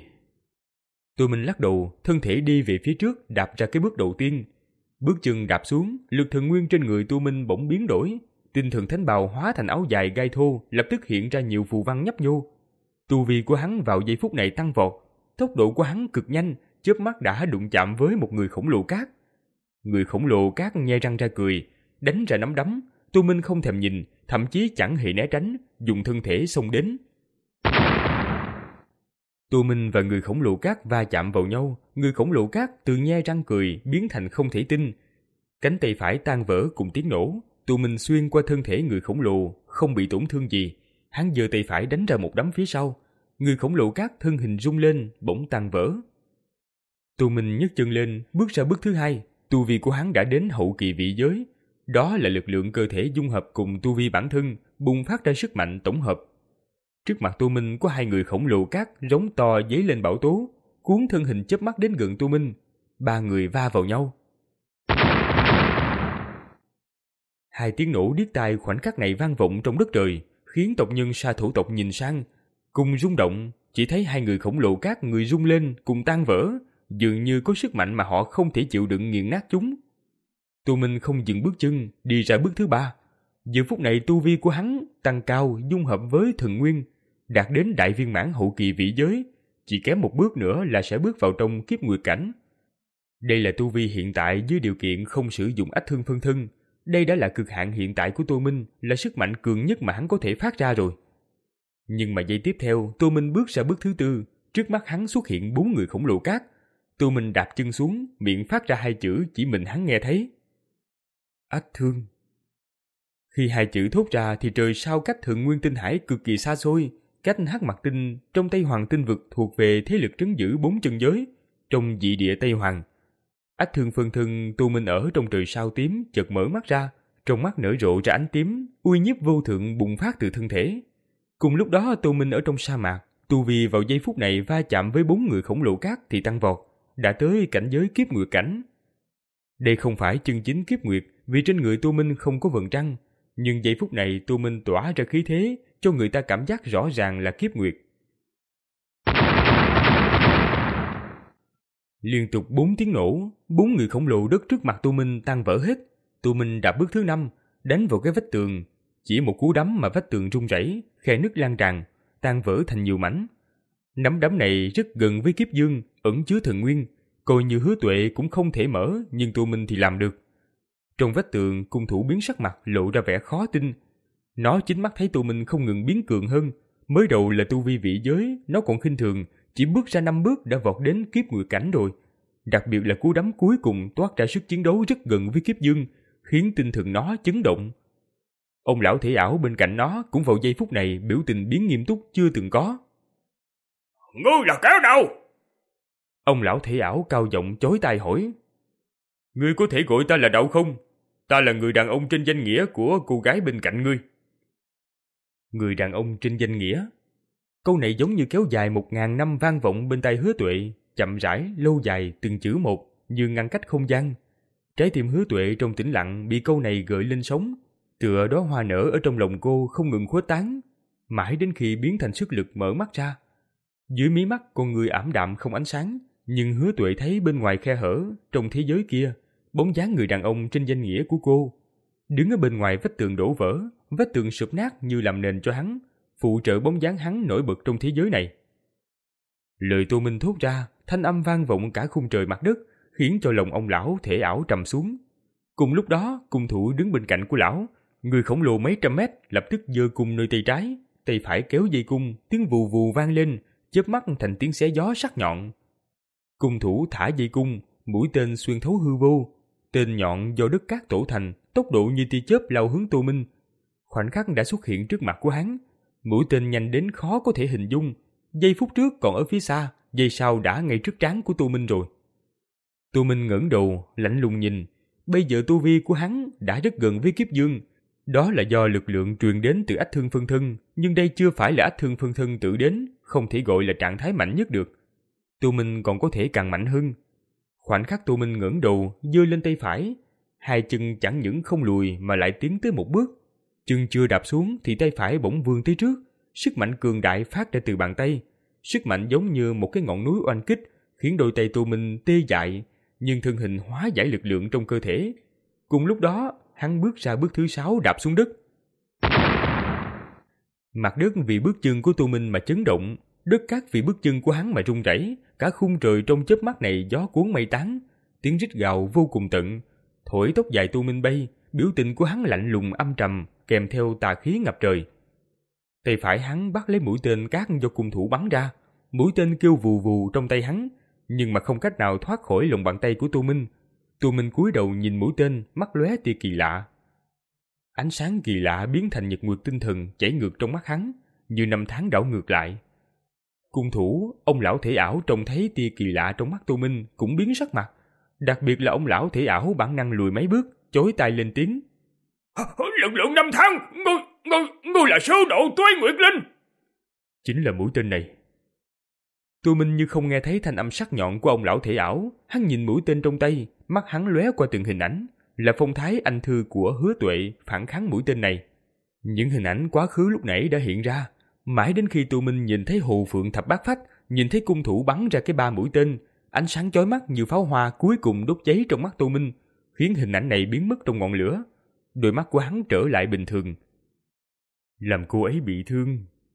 Tu Minh lắc đầu, thân thể đi về phía trước, đạp ra cái bước đầu tiên. Bước chân đạp xuống, lực thần nguyên trên người Tu Minh bỗng biến đổi, tinh thần thánh bào hóa thành áo dài gai thô, lập tức hiện ra nhiều phù văn nhấp nhô. Tu vi của hắn vào giây phút này tăng vọt, tốc độ của hắn cực nhanh, chớp mắt đã đụng chạm với một người khổng lồ cát. Người khổng lồ cát nhe răng ra cười, đánh ra nắm đấm. Tu Minh không thèm nhìn, thậm chí chẳng hề né tránh, dùng thân thể xông đến. Tô Minh và người khổng lồ cát va chạm vào nhau, người khổng lồ cát từ nhe răng cười biến thành không thể tin. Cánh tay phải tan vỡ cùng tiếng nổ, Tô Minh xuyên qua thân thể người khổng lồ, không bị tổn thương gì. Hắn giơ tay phải đánh ra một đấm phía sau, người khổng lồ cát thân hình rung lên, bỗng tan vỡ. Tô Minh nhấc chân lên, bước ra bước thứ hai, tu vi của hắn đã đến hậu kỳ vị giới. Đó là lực lượng cơ thể dung hợp cùng tu vi bản thân, bùng phát ra sức mạnh tổng hợp. Trước mặt Tô Minh có hai người khổng lồ cát giống to dấy lên bão tố, cuốn thân hình chớp mắt đến gần Tô Minh. Ba người va vào nhau. Hai tiếng nổ điếc tai khoảnh khắc này vang vọng trong đất trời, khiến tộc nhân Sa Thổ tộc nhìn sang, cùng rung động, chỉ thấy hai người khổng lồ cát người rung lên cùng tan vỡ, dường như có sức mạnh mà họ không thể chịu đựng nghiền nát chúng. Tô Minh không dừng bước chân, đi ra bước thứ ba. Giờ phút này tu vi của hắn tăng cao dung hợp với thần nguyên, đạt đến đại viên mãn hậu kỳ vị giới, chỉ kém một bước nữa là sẽ bước vào trong kiếp nguyệt cảnh. Đây là tu vi hiện tại dưới điều kiện không sử dụng ách thương phân thân. Đây đã là cực hạn hiện tại của Tô Minh, là sức mạnh cường nhất mà hắn có thể phát ra rồi. Nhưng mà giây tiếp theo, Tô Minh bước ra bước thứ tư, trước mắt hắn xuất hiện bốn người khổng lồ cát. Tô Minh đạp chân xuống, miệng phát ra hai chữ chỉ mình hắn nghe thấy. Ách thương. Khi hai chữ thốt ra thì trời sao cách Thượng Nguyên Tinh Hải cực kỳ xa xôi, cách Hắc Mặc Tinh trong Tây Hoàng Tinh Vực thuộc về thế lực trấn giữ bốn chân giới, trong dị địa Tây Hoàng. Ách thương phân thân Tô Minh ở trong trời sao tím chợt mở mắt ra, trong mắt nở rộ ra ánh tím, uy nhiếp vô thượng bùng phát từ thân thể. Cùng lúc đó Tô Minh ở trong sa mạc, tu vi vào giây phút này va chạm với bốn người khổng lồ cát thì tăng vọt, đã tới cảnh giới kiếp nguyệt cảnh. Đây không phải chân chính kiếp nguyệt, vì trên người Tô Minh không có vầng trăng, nhưng giây phút này Tô Minh tỏa ra khí thế, cho người ta cảm giác rõ ràng là kiếp nguyệt. Liên tục bốn tiếng nổ, bốn người khổng lồ đất trước mặt Tô Minh tan vỡ hết. Tô Minh đạp bước thứ năm, đánh vào cái vách tường, chỉ một cú đấm mà vách tường rung rẩy, khe nứt lan tràn, tan vỡ thành nhiều mảnh. Nắm đấm này rất gần với kiếp dương, ẩn chứa thần nguyên, coi như Hứa Tuệ cũng không thể mở, nhưng Tô Minh thì làm được. Trong vách tường, cung thủ biến sắc mặt lộ ra vẻ khó tin. Nó chính mắt thấy Tô Minh không ngừng biến cường hơn, mới đầu là tu vi vị giới, nó còn khinh thường, chỉ bước ra năm bước đã vọt đến kiếp nguyệt cảnh rồi. Đặc biệt là cú đấm cuối cùng toát ra sức chiến đấu rất gần với kiếp dương, khiến tinh thần nó chấn động. Ông lão thể ảo bên cạnh nó cũng vào giây phút này biểu tình biến nghiêm túc chưa từng có. Ngươi là kẻ nào? Ông lão thể ảo cao giọng chối tai hỏi. Ngươi có thể gọi ta là Đạo không? Ta là người đàn ông trên danh nghĩa của cô gái bên cạnh ngươi. Người đàn ông trên danh nghĩa? Câu này giống như kéo dài một ngàn năm vang vọng bên tai Hứa Tuệ, chậm rãi, lâu dài, từng chữ một, như ngăn cách không gian. Trái tim Hứa Tuệ trong tĩnh lặng bị câu này gợi lên sóng, tựa đóa hoa nở ở trong lòng cô không ngừng khuếch tán, mãi đến khi biến thành sức lực mở mắt ra. Dưới mí mắt con người ảm đạm không ánh sáng, nhưng Hứa Tuệ thấy bên ngoài khe hở, trong thế giới kia, bóng dáng người đàn ông trên danh nghĩa của cô. Đứng ở bên ngoài vách tường đổ vỡ, vách tường sụp nát như làm nền cho hắn, phụ trợ bóng dáng hắn nổi bật trong thế giới này. Lời Tô Minh thốt ra, thanh âm vang vọng cả khung trời mặt đất, khiến cho lòng ông lão thể ảo trầm xuống. Cùng lúc đó, cung thủ đứng bên cạnh của lão, người khổng lồ mấy trăm mét, lập tức giơ cung nơi tay trái, tay phải kéo dây cung, tiếng vù vù vang lên, chớp mắt thành tiếng xé gió sắc nhọn. Cung thủ thả dây cung, mũi tên xuyên thấu hư vô, tên nhọn do đất cát tổ thành, tốc độ như tia chớp lao hướng Tô Minh. Khoảnh khắc đã xuất hiện trước mặt của hắn, mũi tên nhanh đến khó có thể hình dung, giây phút trước còn ở phía xa, giây sau đã ngay trước trán của Tô Minh rồi. Tô Minh ngẩng đầu, lạnh lùng nhìn, bây giờ tu vi của hắn đã rất gần với kiếp dương. Đó là do lực lượng truyền đến từ ách thương phân thân, nhưng đây chưa phải là ách thương phân thân tự đến, không thể gọi là trạng thái mạnh nhất được. Tô Minh còn có thể càng mạnh hơn. Khoảnh khắc Tô Minh ngẩng đầu, giơ lên tay phải, hai chân chẳng những không lùi mà lại tiến tới một bước. Chân chưa đạp xuống thì tay phải bỗng vươn tới trước, sức mạnh cường đại phát ra từ bàn tay. Sức mạnh giống như một cái ngọn núi oanh kích, khiến đôi tay Tô Minh tê dại, nhưng thân hình hóa giải lực lượng trong cơ thể. Cùng lúc đó, hắn bước ra bước thứ sáu đạp xuống đất. Mặt đất vì bước chân của Tô Minh mà chấn động, đất cát vì bước chân của hắn mà rung rẩy, cả khung trời trong chớp mắt này gió cuốn mây tán, tiếng rít gào vô cùng tận, thổi tóc dài Tô Minh bay, biểu tình của hắn lạnh lùng âm trầm, kèm theo tà khí ngập trời. Tay phải hắn bắt lấy mũi tên cát do cung thủ bắn ra, mũi tên kêu vù vù trong tay hắn, nhưng mà không cách nào thoát khỏi lòng bàn tay của Tô Minh. Tô Minh cúi đầu nhìn mũi tên, mắt lóe tia kỳ lạ. Ánh sáng kỳ lạ biến thành nhật nguyệt tinh thần chảy ngược trong mắt hắn, như năm tháng đảo ngược lại. Cung thủ, ông lão thể ảo trông thấy tia kỳ lạ trong mắt Tô Minh cũng biến sắc mặt, đặc biệt là ông lão thể ảo bản năng lùi mấy bước, chối tai lên tiếng. Lực lượng năm tháng, ngươi, ngươi, ngươi là số độ Tuế Nguyệt Linh. Chính là mũi tên này. Tô Minh như không nghe thấy thanh âm sắc nhọn của ông lão thể ảo, hắn nhìn mũi tên trong tay, mắt hắn lóe qua từng hình ảnh, là phong thái anh thư của Hứa Tuệ phản kháng mũi tên này. Những hình ảnh quá khứ lúc nãy đã hiện ra, mãi đến khi Tô Minh nhìn thấy Hồ Phượng Thập Bát Phách, nhìn thấy cung thủ bắn ra cái ba mũi tên, ánh sáng chói mắt như pháo hoa cuối cùng đốt cháy trong mắt Tô Minh, khiến hình ảnh này biến mất trong ngọn lửa. Đôi mắt của hắn trở lại bình thường. Làm cô ấy bị thương.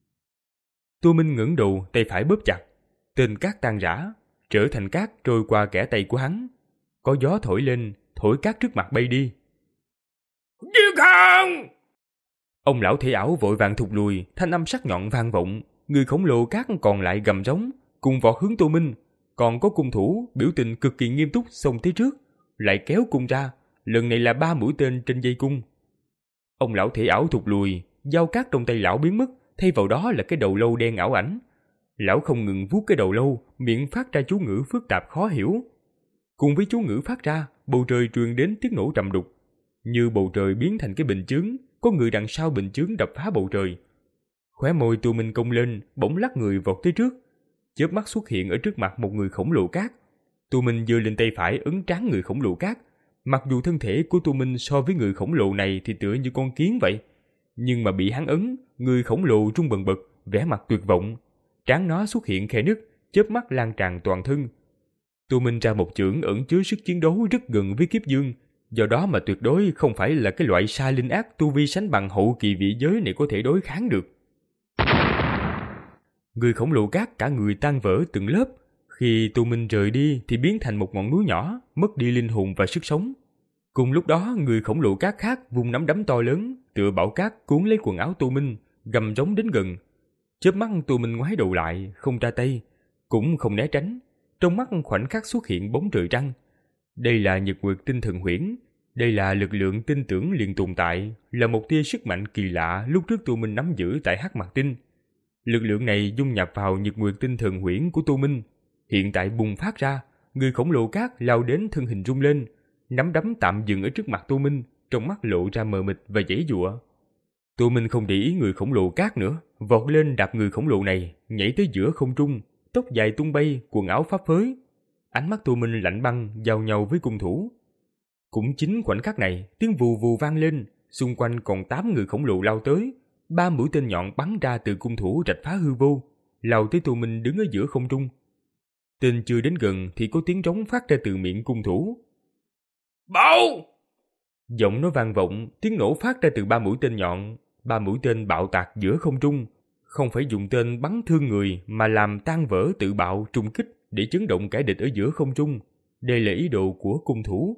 Tô Minh ngẩng đầu, tay phải bóp chặt, tên cát tan rã, trở thành cát trôi qua kẽ tay của hắn. Có gió thổi lên, thổi cát trước mặt bay đi. Diêu Khang! Ông lão thể ảo vội vàng thụt lùi, thanh âm sắc nhọn vang vọng, người khổng lồ cát còn lại gầm rống, cùng vọt hướng Tô Minh. Còn có cung thủ biểu tình cực kỳ nghiêm túc xông tới trước, lại kéo cung ra, lần này là ba mũi tên trên dây cung. Ông lão thể ảo thụt lùi, dao cát trong tay lão biến mất, thay vào đó là cái đầu lâu đen ảo ảnh. Lão không ngừng vuốt cái đầu lâu, miệng phát ra chú ngữ phức tạp khó hiểu. Cùng với chú ngữ phát ra, bầu trời truyền đến tiếng nổ trầm đục, như bầu trời biến thành cái bình chướng, có người đằng sau bình chướng đập phá bầu trời. Khóe môi Tô Minh cong lên, bỗng lắc người vọt tới trước, chớp mắt xuất hiện ở trước mặt một người khổng lồ cát. Tô Minh giơ lên tay phải ấn trán người khổng lồ cát. Mặc dù thân thể của Tô Minh so với người khổng lồ này thì tựa như con kiến vậy, nhưng mà bị hắn ấn, người khổng lồ rung bần bật, vẻ mặt tuyệt vọng, trán nó xuất hiện khe nứt, chớp mắt lan tràn toàn thân. Tô Minh ra một chưởng ẩn chứa sức chiến đấu rất gần với kiếp dương, do đó mà tuyệt đối không phải là cái loại sa linh ác tu vi sánh bằng hậu kỳ vị giới này có thể đối kháng được. Người khổng lồ cát cả người tan vỡ từng lớp, khi Tô Minh rời đi thì biến thành một ngọn núi nhỏ, mất đi linh hồn và sức sống. Cùng lúc đó, người khổng lồ cát khác vung nắm đấm to lớn, tựa bão cát cuốn lấy quần áo Tô Minh, gầm rống đến gần. Chớp mắt Tô Minh ngoái đầu lại, không ra tay, cũng không né tránh. Trong mắt khoảnh khắc xuất hiện bóng trời trăng. Đây là nhật nguyệt tinh thần huyễn, đây là lực lượng tin tưởng liền tồn tại, là một tia sức mạnh kỳ lạ lúc trước Tô Minh nắm giữ tại Hắc Mặt Tinh. Lực lượng này dung nhập vào nhật nguyệt tinh thần huyễn của Tô Minh, hiện tại bùng phát ra. Người khổng lồ cát lao đến, thân hình rung lên, nắm đấm tạm dừng ở trước mặt Tô Minh, trong mắt lộ ra mờ mịt và giãy giụa. Tô Minh không để ý người khổng lồ cát nữa, vọt lên đạp người khổng lồ này, nhảy tới giữa không trung, tóc dài tung bay, quần áo phấp phới. Ánh mắt Tô Minh lạnh băng giao nhau với cung thủ. Cũng chính khoảnh khắc này, tiếng vù vù vang lên, xung quanh còn tám người khổng lồ lao tới, ba mũi tên nhọn bắn ra từ cung thủ rạch phá hư vô, lao tới Tô Minh đứng ở giữa không trung. Tên chưa đến gần thì có tiếng trống phát ra từ miệng cung thủ. Bạo! Giọng nó vang vọng, tiếng nổ phát ra từ ba mũi tên nhọn, ba mũi tên bạo tạc giữa không trung, không phải dùng tên bắn thương người mà làm tan vỡ tự bạo trùng kích để chấn động kẻ địch ở giữa không trung. Đây là ý đồ của cung thủ.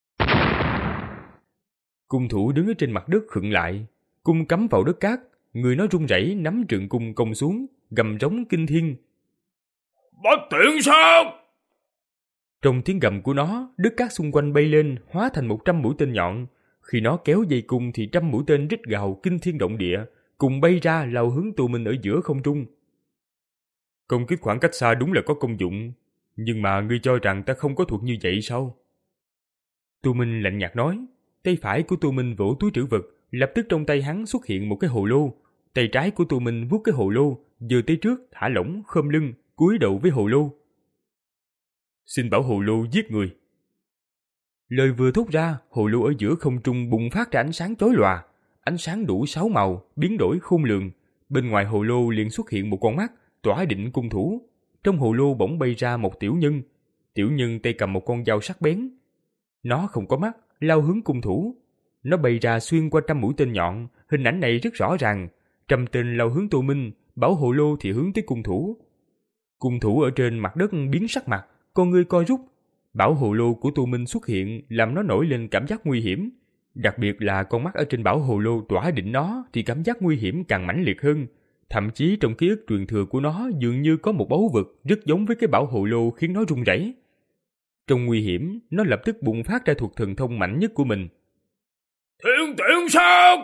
Cung thủ đứng ở trên mặt đất khựng lại, cung cắm vào đất cát, người nó run rẩy nắm trường cung công xuống, gầm rống kinh thiên. Bất tiện sao? Trong tiếng gầm của nó, đất cát xung quanh bay lên, hóa thành một trăm mũi tên nhọn. Khi nó kéo dây cung thì trăm mũi tên rít gào kinh thiên động địa, cùng bay ra lao hướng Tô Minh ở giữa không trung. Công kích khoảng cách xa đúng là có công dụng, nhưng mà ngươi cho rằng ta không có thuật như vậy sao? Tô Minh lạnh nhạt nói. Tay phải của Tô Minh vỗ túi trữ vật, lập tức trong tay hắn xuất hiện một cái hồ lô. Tay trái của Tô Minh vuốt cái hồ lô, giơ tới trước, thả lỏng, khom lưng, cúi đầu với hồ lô. Xin bảo hồ lô giết người. Lời vừa thốt ra, hồ lô ở giữa không trung bùng phát ra ánh sáng chói lòa, ánh sáng đủ sáu màu, biến đổi khôn lường. Bên ngoài hồ lô liền xuất hiện một con mắt, tỏa định cung thủ. Trong hồ lô bỗng bay ra một tiểu nhân. Tiểu nhân tay cầm một con dao sắc bén. Nó không có mắt, lao hướng cung thủ. Nó bay ra xuyên qua trăm mũi tên nhọn, hình ảnh này rất rõ ràng. Trăm tên lao hướng Tô Minh, bảo hồ lô thì hướng tới cung thủ. Cung thủ ở trên mặt đất biến sắc mặt, con ngươi co rút. Bảo hồ lô của Tô Minh xuất hiện làm nó nổi lên cảm giác nguy hiểm. Đặc biệt là con mắt ở trên bảo hồ lô tỏa định nó thì cảm giác nguy hiểm càng mãnh liệt hơn. Thậm chí trong ký ức truyền thừa của nó dường như có một báu vật rất giống với cái bảo hồ lô khiến nó run rẩy. Trong nguy hiểm, nó lập tức bùng phát ra thuật thần thông mạnh nhất của mình. Thiên tiện sơn!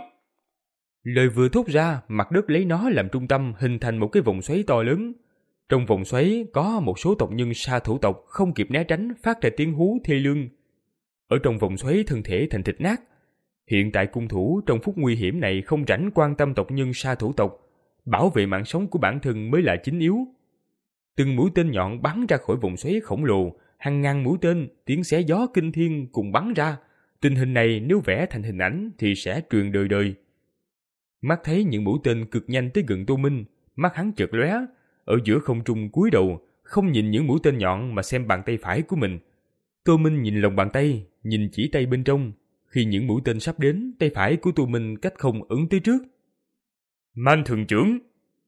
Lời vừa thốt ra, mặt đất lấy nó làm trung tâm hình thành một cái vòng xoáy to lớn. Trong vòng xoáy có một số tộc nhân sa thủ tộc không kịp né tránh phát ra tiếng hú thê lương. Ở trong vòng xoáy thân thể thành thịt nát. Hiện tại cung thủ trong phút nguy hiểm này không rảnh quan tâm tộc nhân sa thủ tộc. Bảo vệ mạng sống của bản thân mới là chính yếu. Từng mũi tên nhọn bắn ra khỏi vòng xoáy khổng lồ, hàng ngàn mũi tên, tiếng xé gió kinh thiên cùng bắn ra. Tình hình này nếu vẽ thành hình ảnh thì sẽ truyền đời đời. Mắt thấy những mũi tên cực nhanh tới gần Tô Minh, mắt hắn chợt lóe, ở giữa không trung cúi đầu, không nhìn những mũi tên nhọn mà xem bàn tay phải của mình. Tô Minh nhìn lòng bàn tay, nhìn chỉ tay bên trong. Khi những mũi tên sắp đến, tay phải của Tô Minh cách không ấn tới trước. Man Thần Chưởng!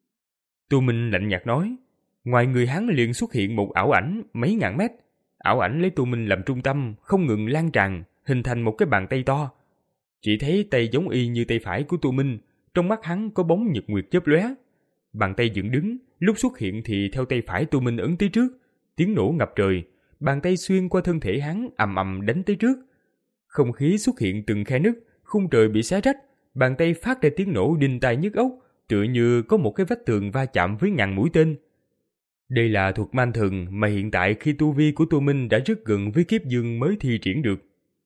Tô Minh lạnh nhạt nói. Ngoài người hắn liền xuất hiện một ảo ảnh mấy ngàn mét. Ảo ảnh lấy Tô Minh làm trung tâm, không ngừng lan tràn, hình thành một cái bàn tay to. Chỉ thấy tay giống y như tay phải của Tô Minh, trong mắt hắn có bóng nhật nguyệt chớp lóe. Bàn tay dựng đứng, lúc xuất hiện thì theo tay phải Tô Minh ấn tới trước, tiếng nổ ngập trời, bàn tay xuyên qua thân thể hắn ầm ầm đánh tới trước. Không khí xuất hiện từng khe nứt, khung trời bị xé rách, bàn tay phát ra tiếng nổ đinh tai nhức óc, tựa như có một cái vách tường va chạm với ngàn mũi tên. Đây là thuật man thần mà hiện tại khi tu vi của Tô Minh đã rất gần với kiếp dương mới thi triển được.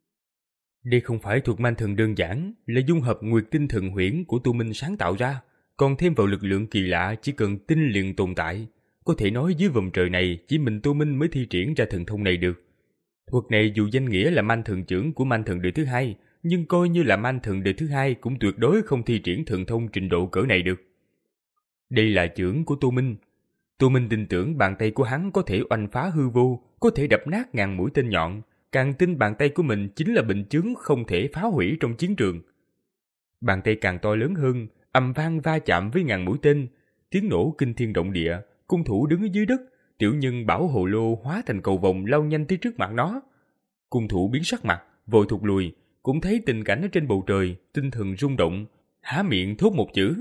Đây không phải thuật man thần đơn giản, là dung hợp nguyệt tinh thần huyễn của Tô Minh sáng tạo ra, còn thêm vào lực lượng kỳ lạ chỉ cần tinh liền tồn tại. Có thể nói dưới vòng trời này chỉ mình Tô Minh mới thi triển ra thần thông này được. Thuật này dù danh nghĩa là man thần chưởng của man thần đời thứ hai, nhưng coi như là man thần đời thứ hai cũng tuyệt đối không thi triển thần thông trình độ cỡ này được. Đây là chưởng của Tô Minh. Tô Minh tin tưởng bàn tay của hắn có thể oanh phá hư vô, có thể đập nát ngàn mũi tên nhọn, càng tin bàn tay của mình chính là bình chướng không thể phá hủy trong chiến trường. Bàn tay càng to lớn hơn, ầm vang va chạm với ngàn mũi tên, tiếng nổ kinh thiên động địa, cung thủ đứng ở dưới đất, tiểu nhân bảo hồ lô hóa thành cầu vồng lao nhanh tới trước mặt nó. Cung thủ biến sắc mặt, vội thụt lùi, cũng thấy tình cảnh ở trên bầu trời, tinh thần rung động, há miệng thốt một chữ.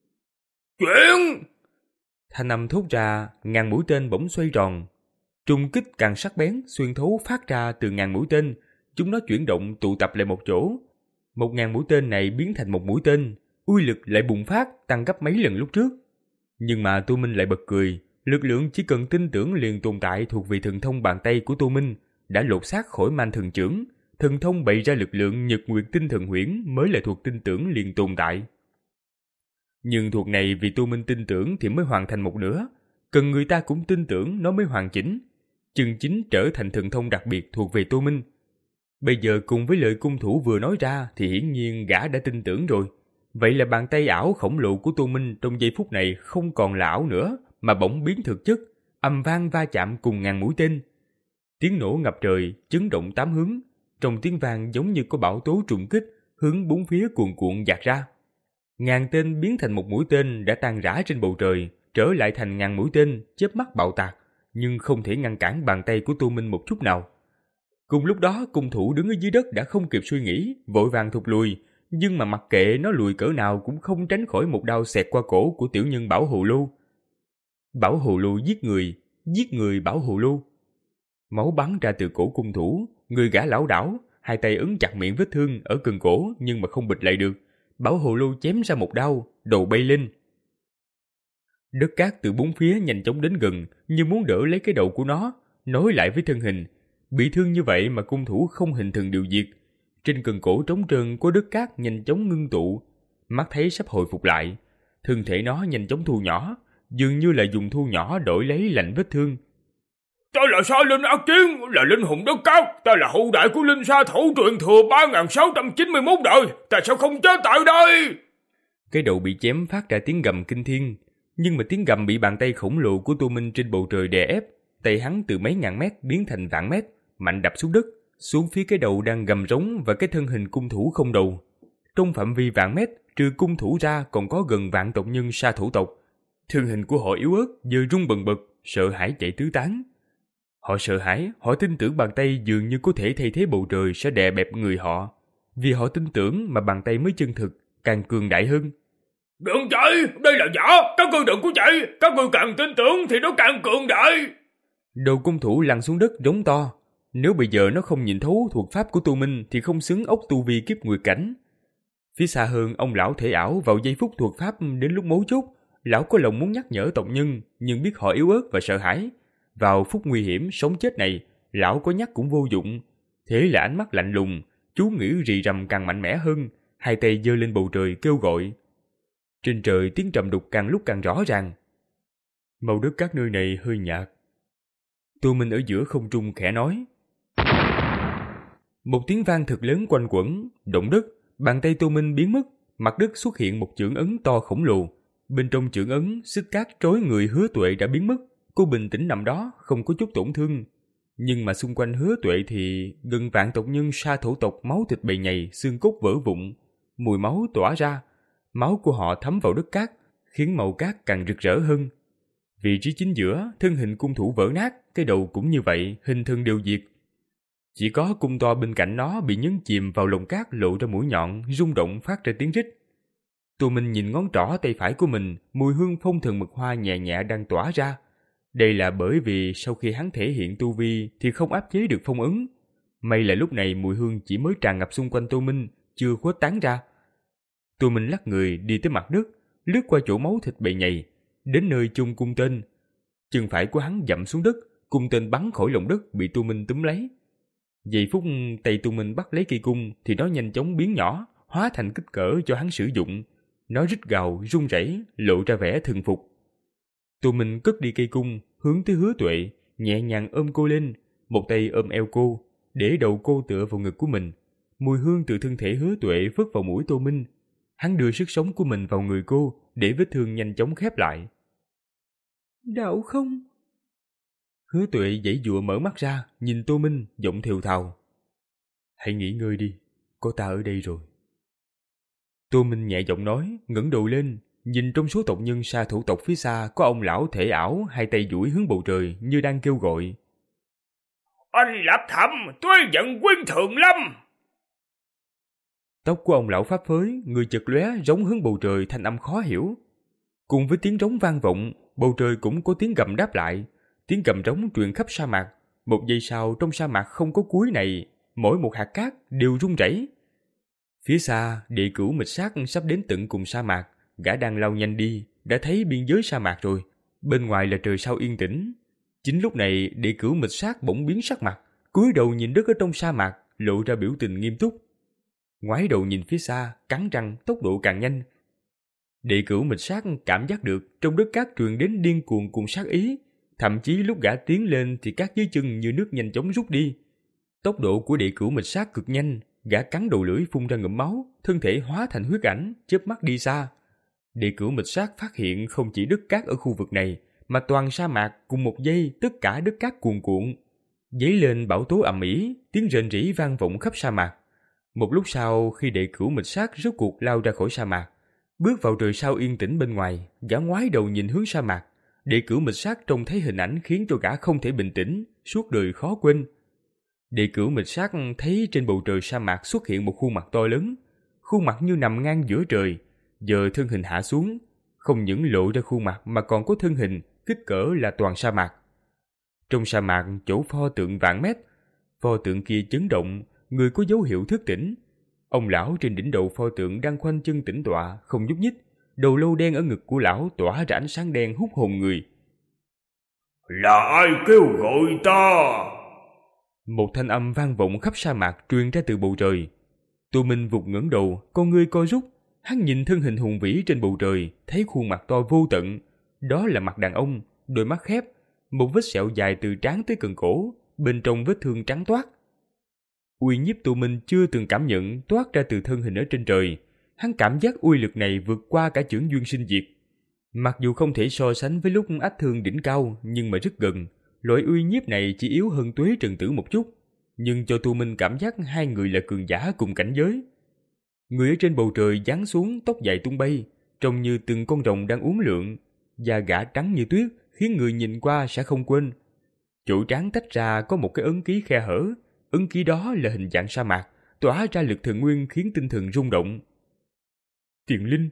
Chuyện! Thanh âm thốt ra, ngàn mũi tên bỗng xoay tròn. Trung kích càng sắc bén, xuyên thấu phát ra từ ngàn mũi tên, chúng nó chuyển động tụ tập lại một chỗ. Một ngàn mũi tên này biến thành một mũi tên, uy lực lại bùng phát, tăng gấp mấy lần lúc trước. Nhưng mà Tô Minh lại bật cười, lực lượng chỉ cần tin tưởng liền tồn tại thuộc về thần thông bàn tay của Tô Minh, đã lột xác khỏi man thần chưởng, thần thông bày ra lực lượng nhật nguyệt tinh thần huyễn mới là thuộc tin tưởng liền tồn tại. Nhưng thuộc này vì Tô Minh tin tưởng thì mới hoàn thành một nửa, cần người ta cũng tin tưởng nó mới hoàn chỉnh, chân chính trở thành thần thông đặc biệt thuộc về Tô Minh. Bây giờ cùng với lời cung thủ vừa nói ra thì hiển nhiên gã đã tin tưởng rồi. Vậy là bàn tay ảo khổng lồ của Tô Minh trong giây phút này không còn là ảo nữa, mà bỗng biến thực chất, ầm vang va chạm cùng ngàn mũi tên. Tiếng nổ ngập trời, chấn động tám hướng, trong tiếng vang giống như có bão tố trùng kích, hướng bốn phía cuồn cuộn dạt ra. Ngàn tên biến thành một mũi tên đã tan rã trên bầu trời, trở lại thành ngàn mũi tên, chớp mắt bạo tạc, nhưng không thể ngăn cản bàn tay của Tô Minh một chút nào. Cùng lúc đó, cung thủ đứng ở dưới đất đã không kịp suy nghĩ, vội vàng thụt lùi, nhưng mà mặc kệ nó lùi cỡ nào cũng không tránh khỏi một đao xẹt qua cổ của tiểu nhân Bảo Hồ Lô. Bảo Hồ Lô giết người, giết người Bảo Hồ Lô. Máu bắn ra từ cổ cung thủ, người gã lảo đảo, hai tay ấn chặt miệng vết thương ở cần cổ nhưng mà không bịt lại được. Bảo Hồ Lô chém ra một đao, đầu bay lên. Đất cát từ bốn phía nhanh chóng đến gần, như muốn đỡ lấy cái đầu của nó, nối lại với thân hình. Bị thương như vậy mà cung thủ không hình thần điều diệt. Trên cần cổ trống trơn có đất cát nhanh chóng ngưng tụ, mắt thấy sắp hồi phục lại. Thân thể nó nhanh chóng thu nhỏ, dường như là dùng thu nhỏ đổi lấy lạnh vết thương. Ta là Sa Linh Ác Chiến, là linh hồn đất cát. Ta là hậu đại của linh sa thủ truyền thừa ba nghìn sáu trăm chín mươi mốt đời. Ta sao không chết tại đây? Cái đầu bị chém phát ra tiếng gầm kinh thiên, nhưng mà tiếng gầm bị bàn tay khổng lồ của Tô Minh trên bầu trời đè ép. Tay hắn từ mấy ngàn mét biến thành vạn mét, mạnh đập xuống đất, xuống phía cái đầu đang gầm rống và cái thân hình cung thủ không đầu. Trong phạm vi vạn mét, trừ cung thủ ra còn có gần vạn tộc nhân sa thủ tộc. Thân hình của họ yếu ớt, giờ rung bần bật, sợ hãi chạy tứ tán. Họ sợ hãi, họ tin tưởng bàn tay dường như có thể thay thế bầu trời sẽ đè bẹp người họ. Vì họ tin tưởng mà bàn tay mới chân thực, càng cường đại hơn. Đừng chạy, đây là giả, các ngươi đừng có chạy, các ngươi càng tin tưởng thì nó càng cường đại. Đầu cung thủ lăn xuống đất rống to. Nếu bây giờ nó không nhìn thấu thuật pháp của Tu Minh thì không xứng ốc tu vi kiếp nguyệt cảnh. Phía xa hơn, ông lão thể ảo vào giây phút thuật pháp đến lúc mấu chốt, lão có lòng muốn nhắc nhở tộc nhân, nhưng biết họ yếu ớt và sợ hãi. Vào phút nguy hiểm sống chết này, lão có nhắc cũng vô dụng. Thế là ánh mắt lạnh lùng, chú ngữ rì rầm càng mạnh mẽ hơn, hai tay giơ lên bầu trời kêu gọi. Trên trời tiếng trầm đục càng lúc càng rõ ràng. Màu đất các nơi này hơi nhạt. Tu Minh ở giữa không trung khẽ nói. Một tiếng vang thật lớn quanh quẩn, động đất, bàn tay Tu Minh biến mất, mặt đất xuất hiện một chưởng ấn to khổng lồ. Bên trong chưởng ấn, xích cát trói người Hứa Tuệ đã biến mất. Cô bình tĩnh nằm đó, không có chút tổn thương. Nhưng mà xung quanh Hứa Tuệ thì gần vạn tộc nhân sa thổ tộc máu thịt bầy nhầy, xương cốt vỡ vụn, mùi máu tỏa ra. Máu của họ thấm vào đất cát, khiến màu cát càng rực rỡ hơn. Vị trí chính giữa, thân hình cung thủ vỡ nát, cái đầu cũng như vậy, hình thân đều diệt. Chỉ có cung to bên cạnh nó bị nhấn chìm vào lồng cát lộ ra mũi nhọn, rung động phát ra tiếng rít. Tu Minh nhìn ngón trỏ tay phải của mình, mùi hương phong thần mật hoa nhẹ nhẹ đang tỏa ra. Đây là bởi vì sau khi hắn thể hiện tu vi thì không áp chế được phong ấn. May là lúc này mùi hương chỉ mới tràn ngập xung quanh Tu Minh, chưa khuếch tán ra. Tu Minh lắc người đi tới mặt đất, lướt qua chỗ máu thịt bầy nhầy, đến nơi chung cung tên. Chân phải của hắn dậm xuống đất, cung tên bắn khỏi lồng đất bị Tu Minh túm lấy. Giây phút tay Tu Minh bắt lấy cây cung thì nó nhanh chóng biến nhỏ, hóa thành kích cỡ cho hắn sử dụng. Nó rít gào, run rẩy, lộ ra vẻ thần phục. Tu Minh cất đi cây cung, hướng tới Hứa Tuệ, nhẹ nhàng ôm cô lên, một tay ôm eo cô, để đầu cô tựa vào ngực của mình. Mùi hương từ thân thể Hứa Tuệ phất vào mũi Tu Minh. Hắn đưa sức sống của mình vào người cô, để vết thương nhanh chóng khép lại. Đạo không? Hứa Tuệ giãy giụa mở mắt ra, nhìn Tô Minh, giọng thều thào. Hãy nghỉ ngơi đi, có ta ở đây rồi. Tô Minh nhẹ giọng nói, ngẩng đầu lên, nhìn trong số tộc nhân sa thổ tộc phía xa có ông lão thể ảo, hai tay duỗi hướng bầu trời như đang kêu gọi. Anh Lạp Thẩm, tôi giận quyên thượng lâm. Tóc của ông lão pháp phới, người chật lóe giống hướng bầu trời thanh âm khó hiểu. Cùng với tiếng trống vang vọng, bầu trời cũng có tiếng gầm đáp lại. Tiếng gầm trống truyền khắp sa mạc. Một giây sau trong sa mạc không có cuối này, mỗi một hạt cát đều rung rẩy. Phía xa, địa cửu mịch sát sắp đến tận cùng sa mạc. Gã đang lao nhanh đi, đã thấy biên giới sa mạc rồi. Bên ngoài là trời sao yên tĩnh. Chính lúc này, địa cửu mịch sát bỗng biến sắc mặt, cúi đầu nhìn đất ở trong sa mạc, lộ ra biểu tình nghiêm túc. Ngoái đầu nhìn phía xa, cắn răng, tốc độ càng nhanh. Địa cửu mịch sát cảm giác được trong đất cát truyền đến điên cuồng cùng sát ý. Thậm chí lúc gã tiến lên thì cát dưới chân như nước nhanh chóng rút đi. Tốc độ của địa cửu mịch sát cực nhanh, gã cắn đầu lưỡi phun ra ngụm máu, thân thể hóa thành huyết ảnh, chớp mắt đi xa. Địa cửu mịch sát phát hiện không chỉ đất cát ở khu vực này, mà toàn sa mạc cùng một giây tất cả đất cát cuồn cuộn. Dấy lên bão tố ầm ĩ, tiếng rền rĩ vang vọng khắp sa mạc. Một lúc sau khi địa cửu mịch sát rốt cuộc lao ra khỏi sa mạc, bước vào trời sao yên tĩnh bên ngoài, gã ngoái đầu nhìn hướng sa mạc. Địa cửu mịch sát trông thấy hình ảnh khiến cho gã không thể bình tĩnh, suốt đời khó quên. Địa cửu mịch sát thấy trên bầu trời sa mạc xuất hiện một khuôn mặt to lớn, khuôn mặt như nằm ngang giữa trời, giờ thân hình hạ xuống, không những lộ ra khuôn mặt mà còn có thân hình, kích cỡ là toàn sa mạc. Trong sa mạc chỗ pho tượng vạn mét, pho tượng kia chấn động, người có dấu hiệu thức tỉnh. Ông lão trên đỉnh đầu pho tượng đang khoanh chân tĩnh tọa, không nhúc nhích, đầu lâu đen ở ngực của lão tỏa ra ánh sáng đen hút hồn người. Là ai kêu gọi ta? Một thanh âm vang vọng khắp sa mạc truyền ra từ bầu trời. Tô Minh vụt ngẩng đầu, con ngươi co rút, hắn nhìn thân hình hùng vĩ trên bầu trời, thấy khuôn mặt to vô tận, đó là mặt đàn ông, đôi mắt khép, một vết sẹo dài từ trán tới cần cổ, bên trong vết thương trắng toát. Uy nhiếp Tô Minh chưa từng cảm nhận toát ra từ thân hình ở trên trời, hắn cảm giác uy lực này vượt qua cả chưởng duyên sinh diệt. Mặc dù không thể so sánh với lúc ách thương đỉnh cao, nhưng mà rất gần. Loại uy nhiếp này chỉ yếu hơn Tuế Trần Tử một chút, nhưng cho Tô Minh cảm giác hai người là cường giả cùng cảnh giới. Người ở trên bầu trời giáng xuống, tóc dài tung bay, trông như từng con rồng đang uốn lượn, da gã trắng như tuyết, khiến người nhìn qua sẽ không quên. Chỗ trán tách ra có một cái ấn ký khe hở, ấn ký đó là hình dạng sa mạc, tỏa ra lực thần nguyên khiến tinh thần rung động. Tiền linh,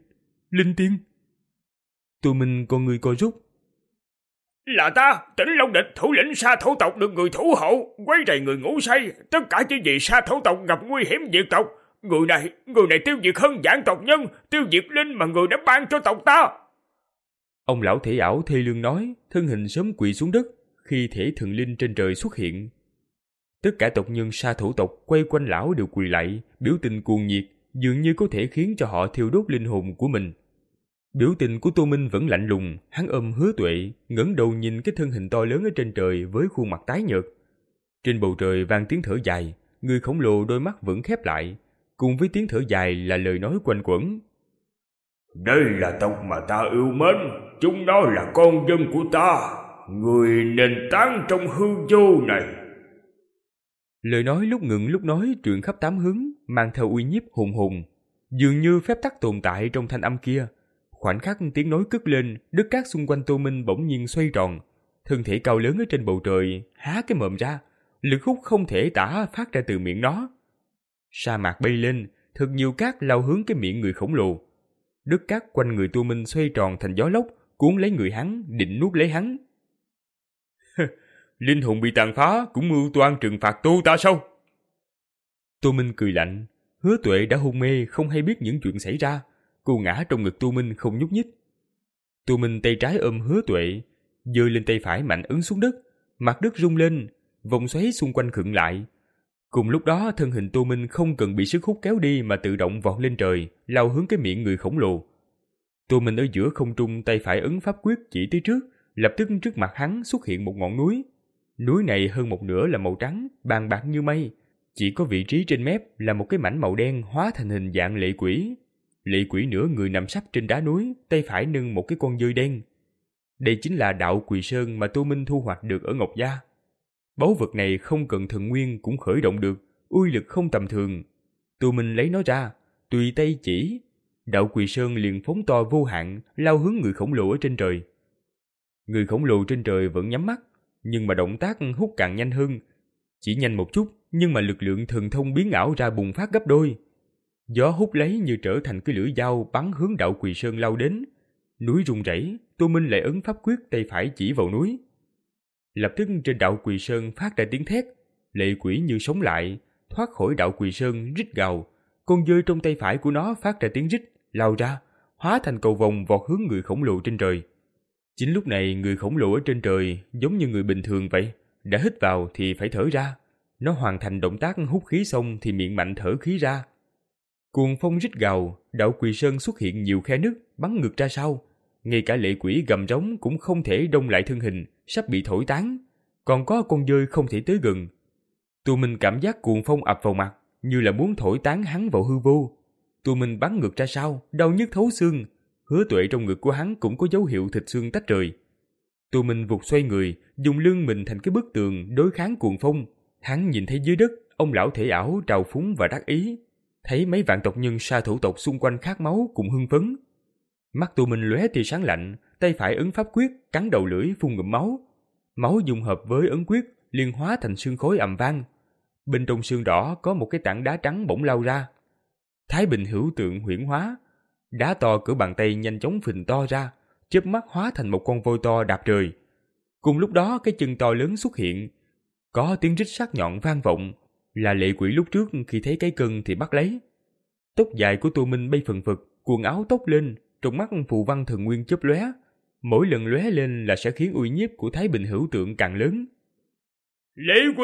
Linh tiên. Tô Minh con người co rút. Là ta, Tỉnh Long Địch, thủ lĩnh Sa Thổ tộc được người thủ hộ, quấy rầy người ngủ say, tất cả chỉ vì Sa Thổ tộc gặp nguy hiểm diệt tộc. Người này, người này tiêu diệt hơn vạn tộc nhân, tiêu diệt linh mà người đã ban cho tộc ta. Ông lão thể ảo thê lương nói, thân hình sớm quỳ xuống đất khi thể thần linh trên trời xuất hiện. Tất cả tộc nhân Sa Thổ tộc quay quanh lão đều quỳ lạy, biểu tình cuồng nhiệt, dường như có thể khiến cho họ thiêu đốt linh hồn của mình. Biểu tình của Tô Minh vẫn lạnh lùng, hắn ôm Hứa Tuệ, ngẩng đầu nhìn cái thân hình to lớn ở trên trời với khuôn mặt tái nhợt. Trên bầu trời vang tiếng thở dài, người khổng lồ đôi mắt vẫn khép lại, cùng với tiếng thở dài là lời nói quanh quẩn. Đây là tộc mà ta yêu mến, chúng nó là con dân của ta, người nên tán trong hư vô này. Lời nói lúc ngừng lúc nói truyền khắp tám hướng, mang theo uy nhiếp hùng hùng, dường như phép tắc tồn tại trong thanh âm kia. Khoảnh khắc tiếng nói cất lên, đất cát xung quanh Tô Minh bỗng nhiên xoay tròn, thân thể cao lớn ở trên bầu trời há cái mồm ra, lực hút không thể tả phát ra từ miệng nó. Sa mạc bay lên, thật nhiều cát lao hướng cái miệng người khổng lồ. Đất cát quanh người Tô Minh xoay tròn thành gió lốc, cuốn lấy người hắn, định nuốt lấy hắn. Linh hồn bị tàn phá cũng mưu toan trừng phạt Tô ta sao? Tô Minh cười lạnh. Hứa Tuệ đã hôn mê, không hay biết những chuyện xảy ra. Cô ngã trong ngực Tô Minh không nhúc nhích. Tô Minh tay trái ôm Hứa Tuệ, giơ lên tay phải mạnh ấn xuống đất, mặt đất rung lên, vòng xoáy xung quanh khựng lại. Cùng lúc đó, thân hình Tô Minh không cần bị sức hút kéo đi mà tự động vọt lên trời, lao hướng cái miệng người khổng lồ. Tô Minh ở giữa không trung, tay phải ấn pháp quyết chỉ tới trước, lập tức trước mặt hắn xuất hiện một ngọn núi. Núi này hơn một nửa là màu trắng, bàn bạc như mây, chỉ có vị trí trên mép là một cái mảnh màu đen hóa thành hình dạng lệ quỷ. Lệ quỷ nửa người nằm sấp trên đá núi, tay phải nâng một cái con dơi đen. Đây chính là đạo Quỳ Sơn mà Tô Minh thu hoạch được ở Ngọc Gia. Báu vật này không cần thần nguyên cũng khởi động được, uy lực không tầm thường. Tô Minh lấy nó ra, tùy tay chỉ, đạo Quỳ Sơn liền phóng to vô hạn, lao hướng người khổng lồ ở trên trời. Người khổng lồ trên trời vẫn nhắm mắt, nhưng mà động tác hút càng nhanh hơn. Chỉ nhanh một chút, nhưng mà lực lượng thần thông biến ảo ra bùng phát gấp đôi. Gió hút lấy như trở thành cái lưỡi dao bắn hướng đạo Quỳ Sơn lao đến. Núi rung rẩy, Tô Minh lại ấn pháp quyết tay phải chỉ vào núi. Lập tức trên đạo Quỳ Sơn phát ra tiếng thét, lệ quỷ như sống lại, thoát khỏi đạo Quỳ Sơn rít gào. Con dơi trong tay phải của nó phát ra tiếng rít, lao ra, hóa thành cầu vồng vọt hướng người khổng lồ trên trời. Chính lúc này người khổng lồ ở trên trời giống như người bình thường vậy, đã hít vào thì phải thở ra. Nó hoàn thành động tác hút khí xong thì miệng mạnh thở khí ra. Cuồng phong rít gào, đạo Quỳ Sơn xuất hiện nhiều khe nứt bắn ngược ra sau. Ngay cả lệ quỷ gầm rống cũng không thể đông lại thân hình, sắp bị thổi tán. Còn có con dơi không thể tới gần. Tô Minh cảm giác cuồng phong ập vào mặt, như là muốn thổi tán hắn vào hư vô. Tô Minh bắn ngược ra sau, đau nhức thấu xương. Hứa Tuệ trong ngực của hắn cũng có dấu hiệu thịt xương tách rời. Tô Minh vụt xoay người, dùng lưng mình thành cái bức tường đối kháng cuồng phong. Hắn nhìn thấy dưới đất, ông lão thể ảo trào phúng và đắc ý. Thấy mấy vạn tộc nhân Sa Thổ tộc xung quanh khát máu cũng hưng phấn. Mắt Tô Minh lóe tia sáng lạnh, tay phải ấn pháp quyết, cắn đầu lưỡi phun ngụm máu. Máu dung hợp với ấn quyết, liền hóa thành xương khối ầm vang. Bên trong xương đỏ có một cái tảng đá trắng bỗng lao ra. Thái Bình hữu tượng huyễn hóa, đá to cỡ bàn tay nhanh chóng phình to ra, chớp mắt hóa thành một con voi to đạp trời. Cùng lúc đó cái chân to lớn xuất hiện, có tiếng rít sắc nhọn vang vọng, là lệ quỷ lúc trước khi thấy cái cân thì bắt lấy. Tóc dài của Tô Minh bay phần phật, quần áo tốc lên, trong mắt phù văn thần nguyên chớp lóe, mỗi lần lóe lên là sẽ khiến uy nhiếp của Thái Bình hữu tượng càng lớn. Lệ quỷ!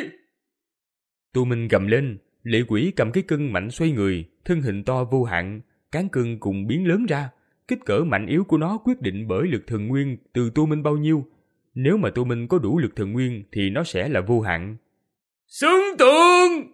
Tô Minh gầm lên, lệ quỷ cầm cái cân mạnh xoay người, thân hình to vô hạn, cán cân cùng biến lớn ra. Kích cỡ mạnh yếu của nó quyết định bởi lực thần nguyên từ Tô Minh bao nhiêu. Nếu mà Tô Minh có đủ lực thần nguyên thì nó sẽ là vô hạn. Xứng tượng!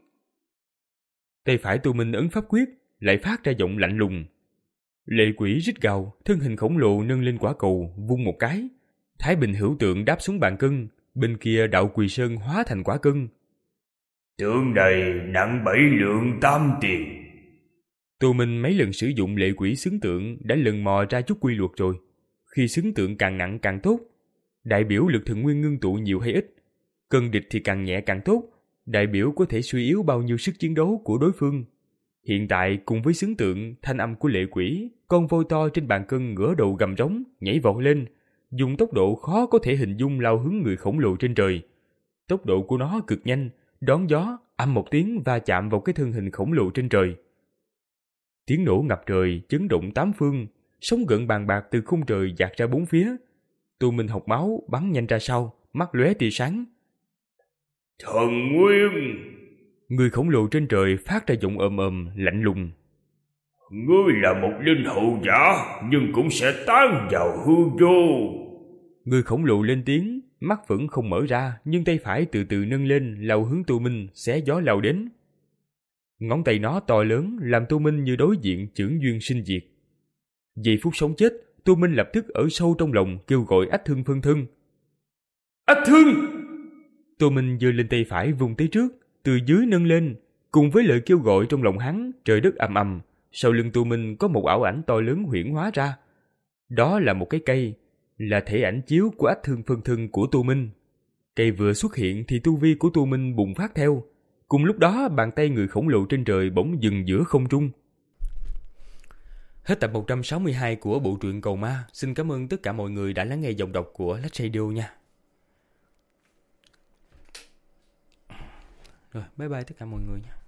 Tay phải Tô Minh ấn pháp quyết, lại phát ra giọng lạnh lùng. Lệ quỷ rít gào, thân hình khổng lồ nâng lên quả cầu, vung một cái. Thái Bình hữu tượng đáp xuống bàn cân, bên kia đạo Quỳ Sơn hóa thành quả cân. Tượng này nặng bảy lượng tam tiền. Tô Minh mấy lần sử dụng lệ quỷ xứng tượng đã lần mò ra chút quy luật rồi. Khi xứng tượng càng nặng càng tốt, đại biểu lực thần nguyên ngưng tụ nhiều hay ít. Cân địch thì càng nhẹ càng tốt, đại biểu có thể suy yếu bao nhiêu sức chiến đấu của đối phương. Hiện tại cùng với xứng tượng thanh âm của lệ quỷ, con voi to trên bàn cân ngửa đầu gầm rống, nhảy vọt lên, dùng tốc độ khó có thể hình dung lao hướng người khổng lồ trên trời. Tốc độ của nó cực nhanh, đón gió, ầm một tiếng va chạm vào cái thân hình khổng lồ trên trời. Tiếng nổ ngập trời, chấn động tám phương, sóng gợn bàn bạc từ khung trời dạt ra bốn phía. Tô Minh học máu bắn nhanh ra sau, mắt lóe tia sáng. Thần Nguyên! Người khổng lồ trên trời phát ra giọng ồm ồm, lạnh lùng. Ngươi là một linh hậu giả, nhưng cũng sẽ tan vào hư vô. Người khổng lồ lên tiếng, mắt vẫn không mở ra, nhưng tay phải từ từ nâng lên, lao hướng Tô Minh, xé gió lao đến. Ngón tay nó to lớn, làm Tô Minh như đối diện chưởng duyên sinh diệt. Giây phút sống chết, Tô Minh lập tức ở sâu trong lòng kêu gọi Ách Thương phân thân. Ách Thương! Tô Minh giơ lên tay phải vùng tới trước, từ dưới nâng lên, cùng với lời kêu gọi trong lòng hắn, trời đất ầm ầm. Sau lưng Tô Minh có một ảo ảnh to lớn huyễn hóa ra. Đó là một cái cây, là thể ảnh chiếu của Ách Thương phân thân của Tô Minh. Cây vừa xuất hiện thì tu vi của Tô Minh bùng phát theo. Cùng lúc đó, bàn tay người khổng lồ trên trời bỗng dừng giữa không trung. Hết tập một trăm sáu mươi hai của bộ truyện Cầu Ma. Xin cảm ơn tất cả mọi người đã lắng nghe giọng đọc của Lách Radio nha. Rồi, bye bye tất cả mọi người nha.